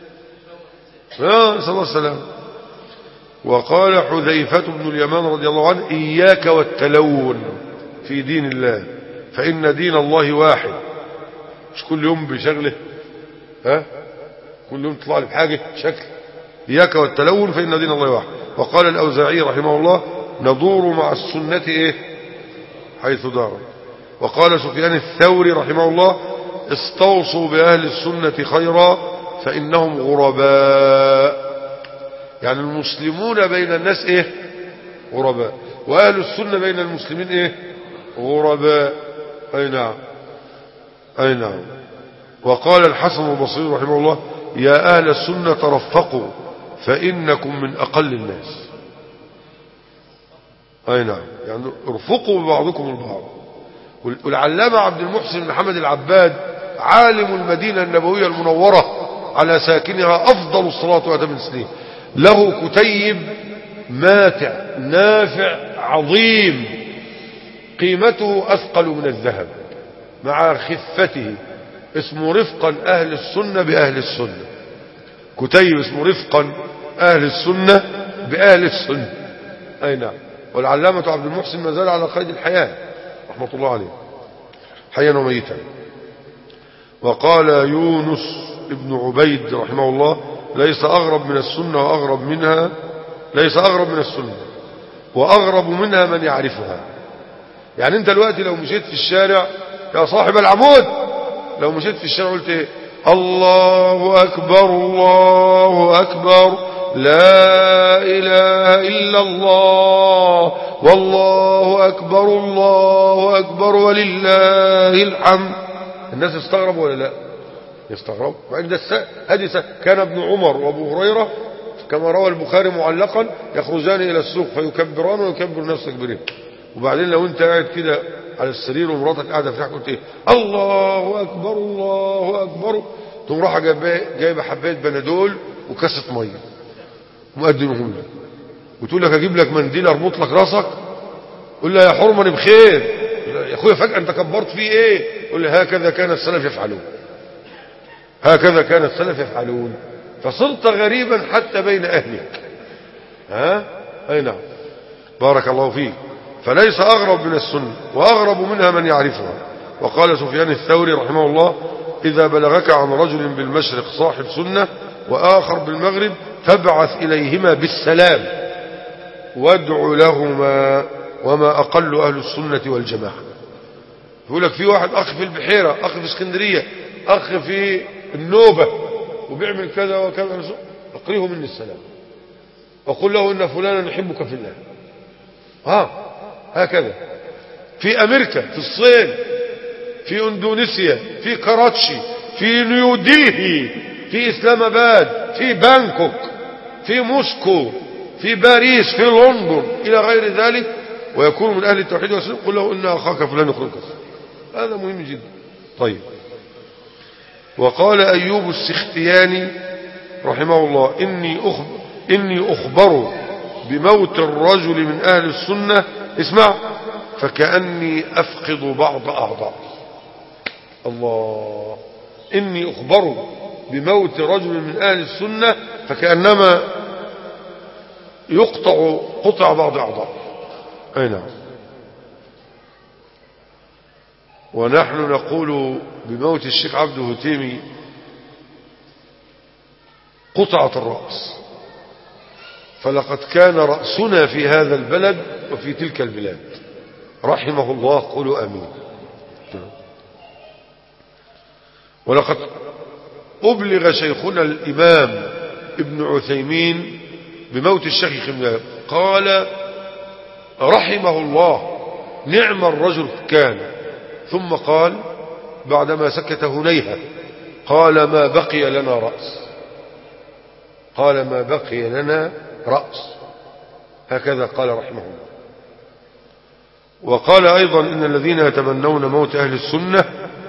اه نسال الله السلامه. وقال حذيفة بن اليمان رضي الله عنه إياك والتلون في دين الله فإن دين الله واحد. مش كل يوم بشغله، ها كل يوم تطلع لي بحاجة شكل. إياك والتلون فإن دين الله واحد. وقال الأوزاعي رحمه الله ندور مع السنة إيه حيث دار. وقال سفيان الثوري رحمه الله استوصوا بأهل السنة خيرا فإنهم غرباء. يعني المسلمون بين الناس ايه غرباء، واهل السنة بين المسلمين ايه غرباء. اي نعم اي نعم. وقال الحسن البصري رحمه الله يا اهل السنة ترفقوا فانكم من اقل الناس. اي نعم، يعني ارفقوا ببعضكم البعض. والعلامة عبد المحسن بن محمد العباد عالم المدينة النبوية المنورة على ساكنها افضل الصلاة واتم التسليم له كتيب ماتع نافع عظيم قيمته أثقل من الذهب مع خفته، اسمه رفقا أهل السنة بأهل السنة. كتيب اسمه رفقا أهل السنة بأهل السنة. أي نعم. والعلامة عبد المحسن ما زال على قيد الحياة رحمة الله عليه حيا وميتا. وقال يونس ابن عبيد رحمه الله ليس أغرب من السنة وأغرب منها ليس أغرب من السنة وأغرب منها من يعرفها. يعني أنت دلوقتي لو مشيت في الشارع يا صاحب العمود، لو مشيت في الشارع قلت إيه الله أكبر الله أكبر لا إله إلا الله والله أكبر الله أكبر ولله الحمد، الناس استغربوا ولا لا؟ يستغرب. وعند هذه كان ابن عمر وابو هريرة كما روى البخاري معلقا يخرجان الى السوق فيكبران ويكبر الناس تكبيرين. وبعدين لو انت قاعد كده على السرير ومراتك قاعده في قلت ايه الله اكبر الله اكبر، تقوم رايحه جايبه حبايه بنادول وكاسه ميه مؤذنهم لك وتقول لك اجيب لك منديل اربط لك راسك، قول له يا حرمني بخير يا اخويا فجاه انت كبرت فيه ايه؟ قول له هكذا كان السلف يفعلون هكذا كان السلف يفعلون. فصرت غريبا حتى بين أهلك. ها أي نعم بارك الله فيك. فليس أغرب من السنة وأغرب منها من يعرفها. وقال سفيان الثوري رحمه الله إذا بلغك عن رجل بالمشرق صاحب سنة وآخر بالمغرب فابعث إليهما بالسلام وادع لهما وما أقل أهل السنة والجماعة. يقول لك في واحد أخ في البحيرة، أخ في اسكندرية، أخ في النوبة وبيعمل كذا وكذا، أقريه مني السلام وقل له إن فلانا نحبك في الله. ها هكذا في أمريكا، في الصين، في أندونيسيا، في كراتشي، في نيودلهي، في إسلام آباد، في بانكوك، في موسكو، في باريس، في لندن إلى غير ذلك، ويكون من أهل التوحيد والسنة قل له إن أخاك فلان يخرجك. هذا مهم جدا. طيب. وقال أيوب السختياني رحمه الله إني أخبر, إني أخبر بموت الرجل من أهل السنة اسمع فكأني أفقد بعض أعضاء. الله. إني أخبر بموت رجل من أهل السنة فكأنما يقطع قطع بعض أعضاء. أي نعم. ونحن نقول بموت الشيخ عبد الهتيمي قطعة الرأس، فلقد كان رأسنا في هذا البلد وفي تلك البلاد رحمه الله. قولوا آمين. ولقد أبلغ شيخنا الإمام ابن عثيمين بموت الشيخ خمياب قال رحمه الله نعم الرجل كان، ثم قال بعدما سكت هنيهة قال ما بقي لنا رأس، قال ما بقي لنا رأس، هكذا قال رحمه الله. وقال أيضا إن الذين يتمنون موت أهل السنة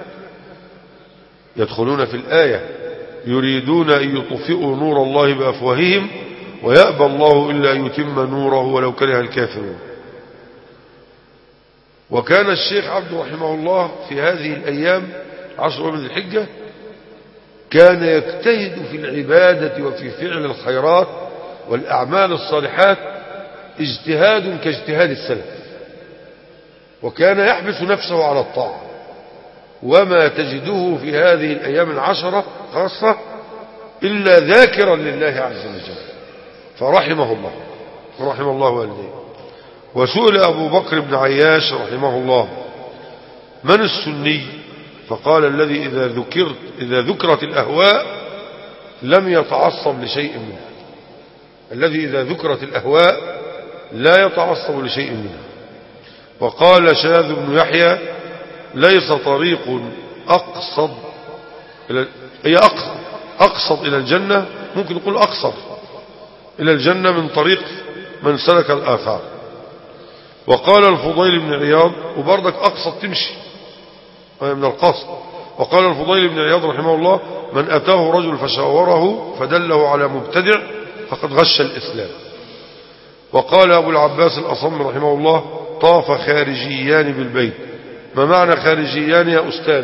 يدخلون في الآية يريدون أن يطفئوا نور الله بأفواههم ويأبى الله إلا أن يتم نوره ولو كره الكافرون. وكان الشيخ عبد رحمه الله في هذه الأيام عشر من الحجة كان يجتهد في العبادة وفي فعل الخيرات والأعمال الصالحات اجتهاد كاجتهاد السلف، وكان يحبس نفسه على الطاعة، وما تجده في هذه الأيام العشرة خاصة إلا ذاكرا لله عز وجل، فرحمه الله ورحم الله والديه. وسئل أبو بكر بن عياش رحمه الله: من السني؟ فقال: الذي إذا ذكرت إذا ذكرت الأهواء لم يتعصب لشيء منها، الذي إذا ذكرت الأهواء لا يتعصب لشيء منها. وقال شاذ بن يحيى: ليس طريق أقصد إلى هي أقصد أقصد إلى الجنة، ممكن نقول أقصر إلى الجنة من طريق من سلك الآثار. وقال الفضيل بن عياض: وبرضك أقصد تمشي من القصد. وقال الفضيل بن عياض رحمه الله: من أتاه رجل فشاوره فدله على مبتدع فقد غش الإسلام. وقال أبو العباس الأصم رحمه الله: طاف خارجيان بالبيت. ما معنى خارجيان يا أستاذ؟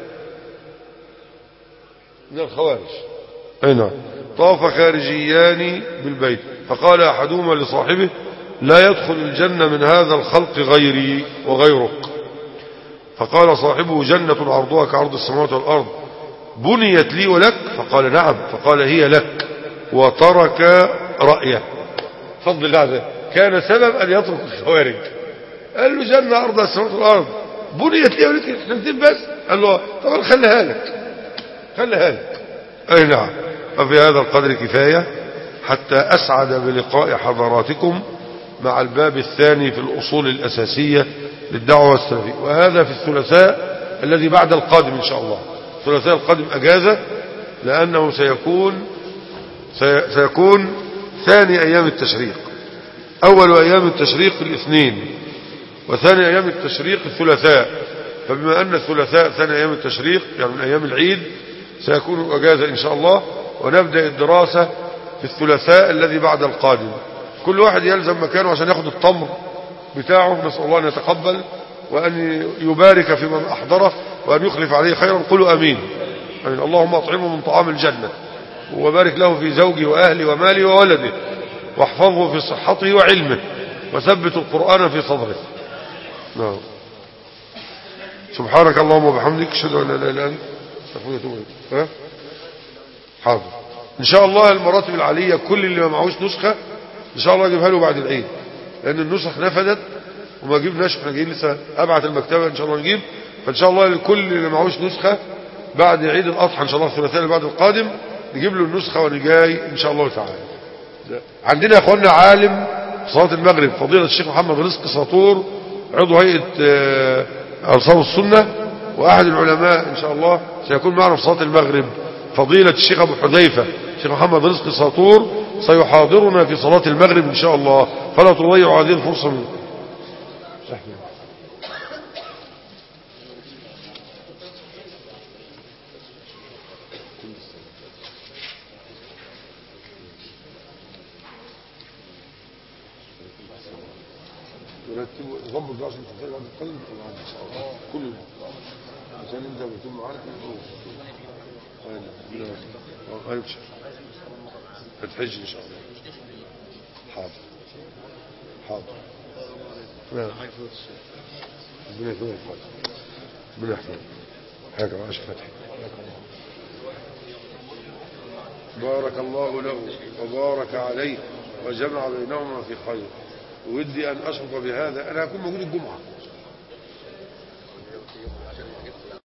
من الخوارج. أي نعم. طاف خارجيان بالبيت فقال أحدهما لصاحبه: لا يدخل الجنة من هذا الخلق غيري وغيرك. فقال صاحبه: جنة عرضها كعرض السماوات والأرض بنيت لي ولك؟ فقال: نعم. فقال: هي لك. وترك رأيه. فضل الله عز وجل كان سبب أن يترك الخوارج. قال له: جنة عرضها السماوات والأرض بنيت لي ولك اثنتين بس. قال له: طبعا خليها لك خليها لك. أي نعم. وفي هذا القدر كفاية حتى أسعد بلقاء حضراتكم مع الباب الثاني في الأصول الأساسية للدعوة السلفية، وهذا في الثلاثاء الذي بعد القادم إن شاء الله. الثلاثاء القادم أجازة لأنه سيكون سيكون ثاني أيام التشريق. أول أيام التشريق الاثنين، وثاني أيام التشريق الثلاثاء. فبما أن الثلاثاء ثاني أيام التشريق يعني من أيام العيد سيكون أجازة إن شاء الله، ونبدأ الدراسة في الثلاثاء الذي بعد القادم. كل واحد يلزم مكانه عشان ياخد التمر بتاعه. نسأل الله أن يتقبل وأن يبارك في من أحضره وأن يخلف عليه خيرا. قولوا أمين. أمين. اللهم أطعمه من طعام الجنة وبارك له في زوجه وأهله وماله وولده، واحفظه في صحته وعلمه، وثبت القرآن في صدره. نعم. سبحانك اللهم وبحمدك أشهد أن لا إله إلا أنت أستغفرك وأتوب إليك. ها؟ حاضر. إن شاء الله المراتب العالية كل اللي ما معهوش نسخة إن شاء الله أجيبها له بعد العيد، لأن النسخ نفدت وما جبناش. احنا جايين لسه أبعت المكتبة إن شاء الله نجيب. فإن شاء الله الكل اللي معهوش نسخة بعد عيد الأضحى إن شاء الله الثلاثاء اللي بعد القادم نجيب له النسخة وأنا جاي إن شاء الله تعالى. عندنا يا أخوانا عالم صلاة المغرب فضيلة الشيخ محمد رزق ساطور، عضو هيئة أنصار السنة وأحد العلماء إن شاء الله سيكون معنا في صلاة المغرب. فضيلة الشيخ أبو حذيفة الشيخ محمد رزق ساطور سيحاضرنا في صلاة المغرب إن شاء الله، فلا تضيعوا هذه الفرصة منكم. يرتبوا يضبط بقى عشان تتفرج عن القلب ان شاء الله كله عشان انت بتكون معاك انا انا هتحج ان شاء الله. حاضر حاضر. نعم. ربنا يكرمك. ربنا يحفظك. حياك الله يا شيخ فتحي. بارك الله له وبارك عليه وجمع بينهما في خير. ودي أن أشرف بهذا. أنا هكون موجود الجمعة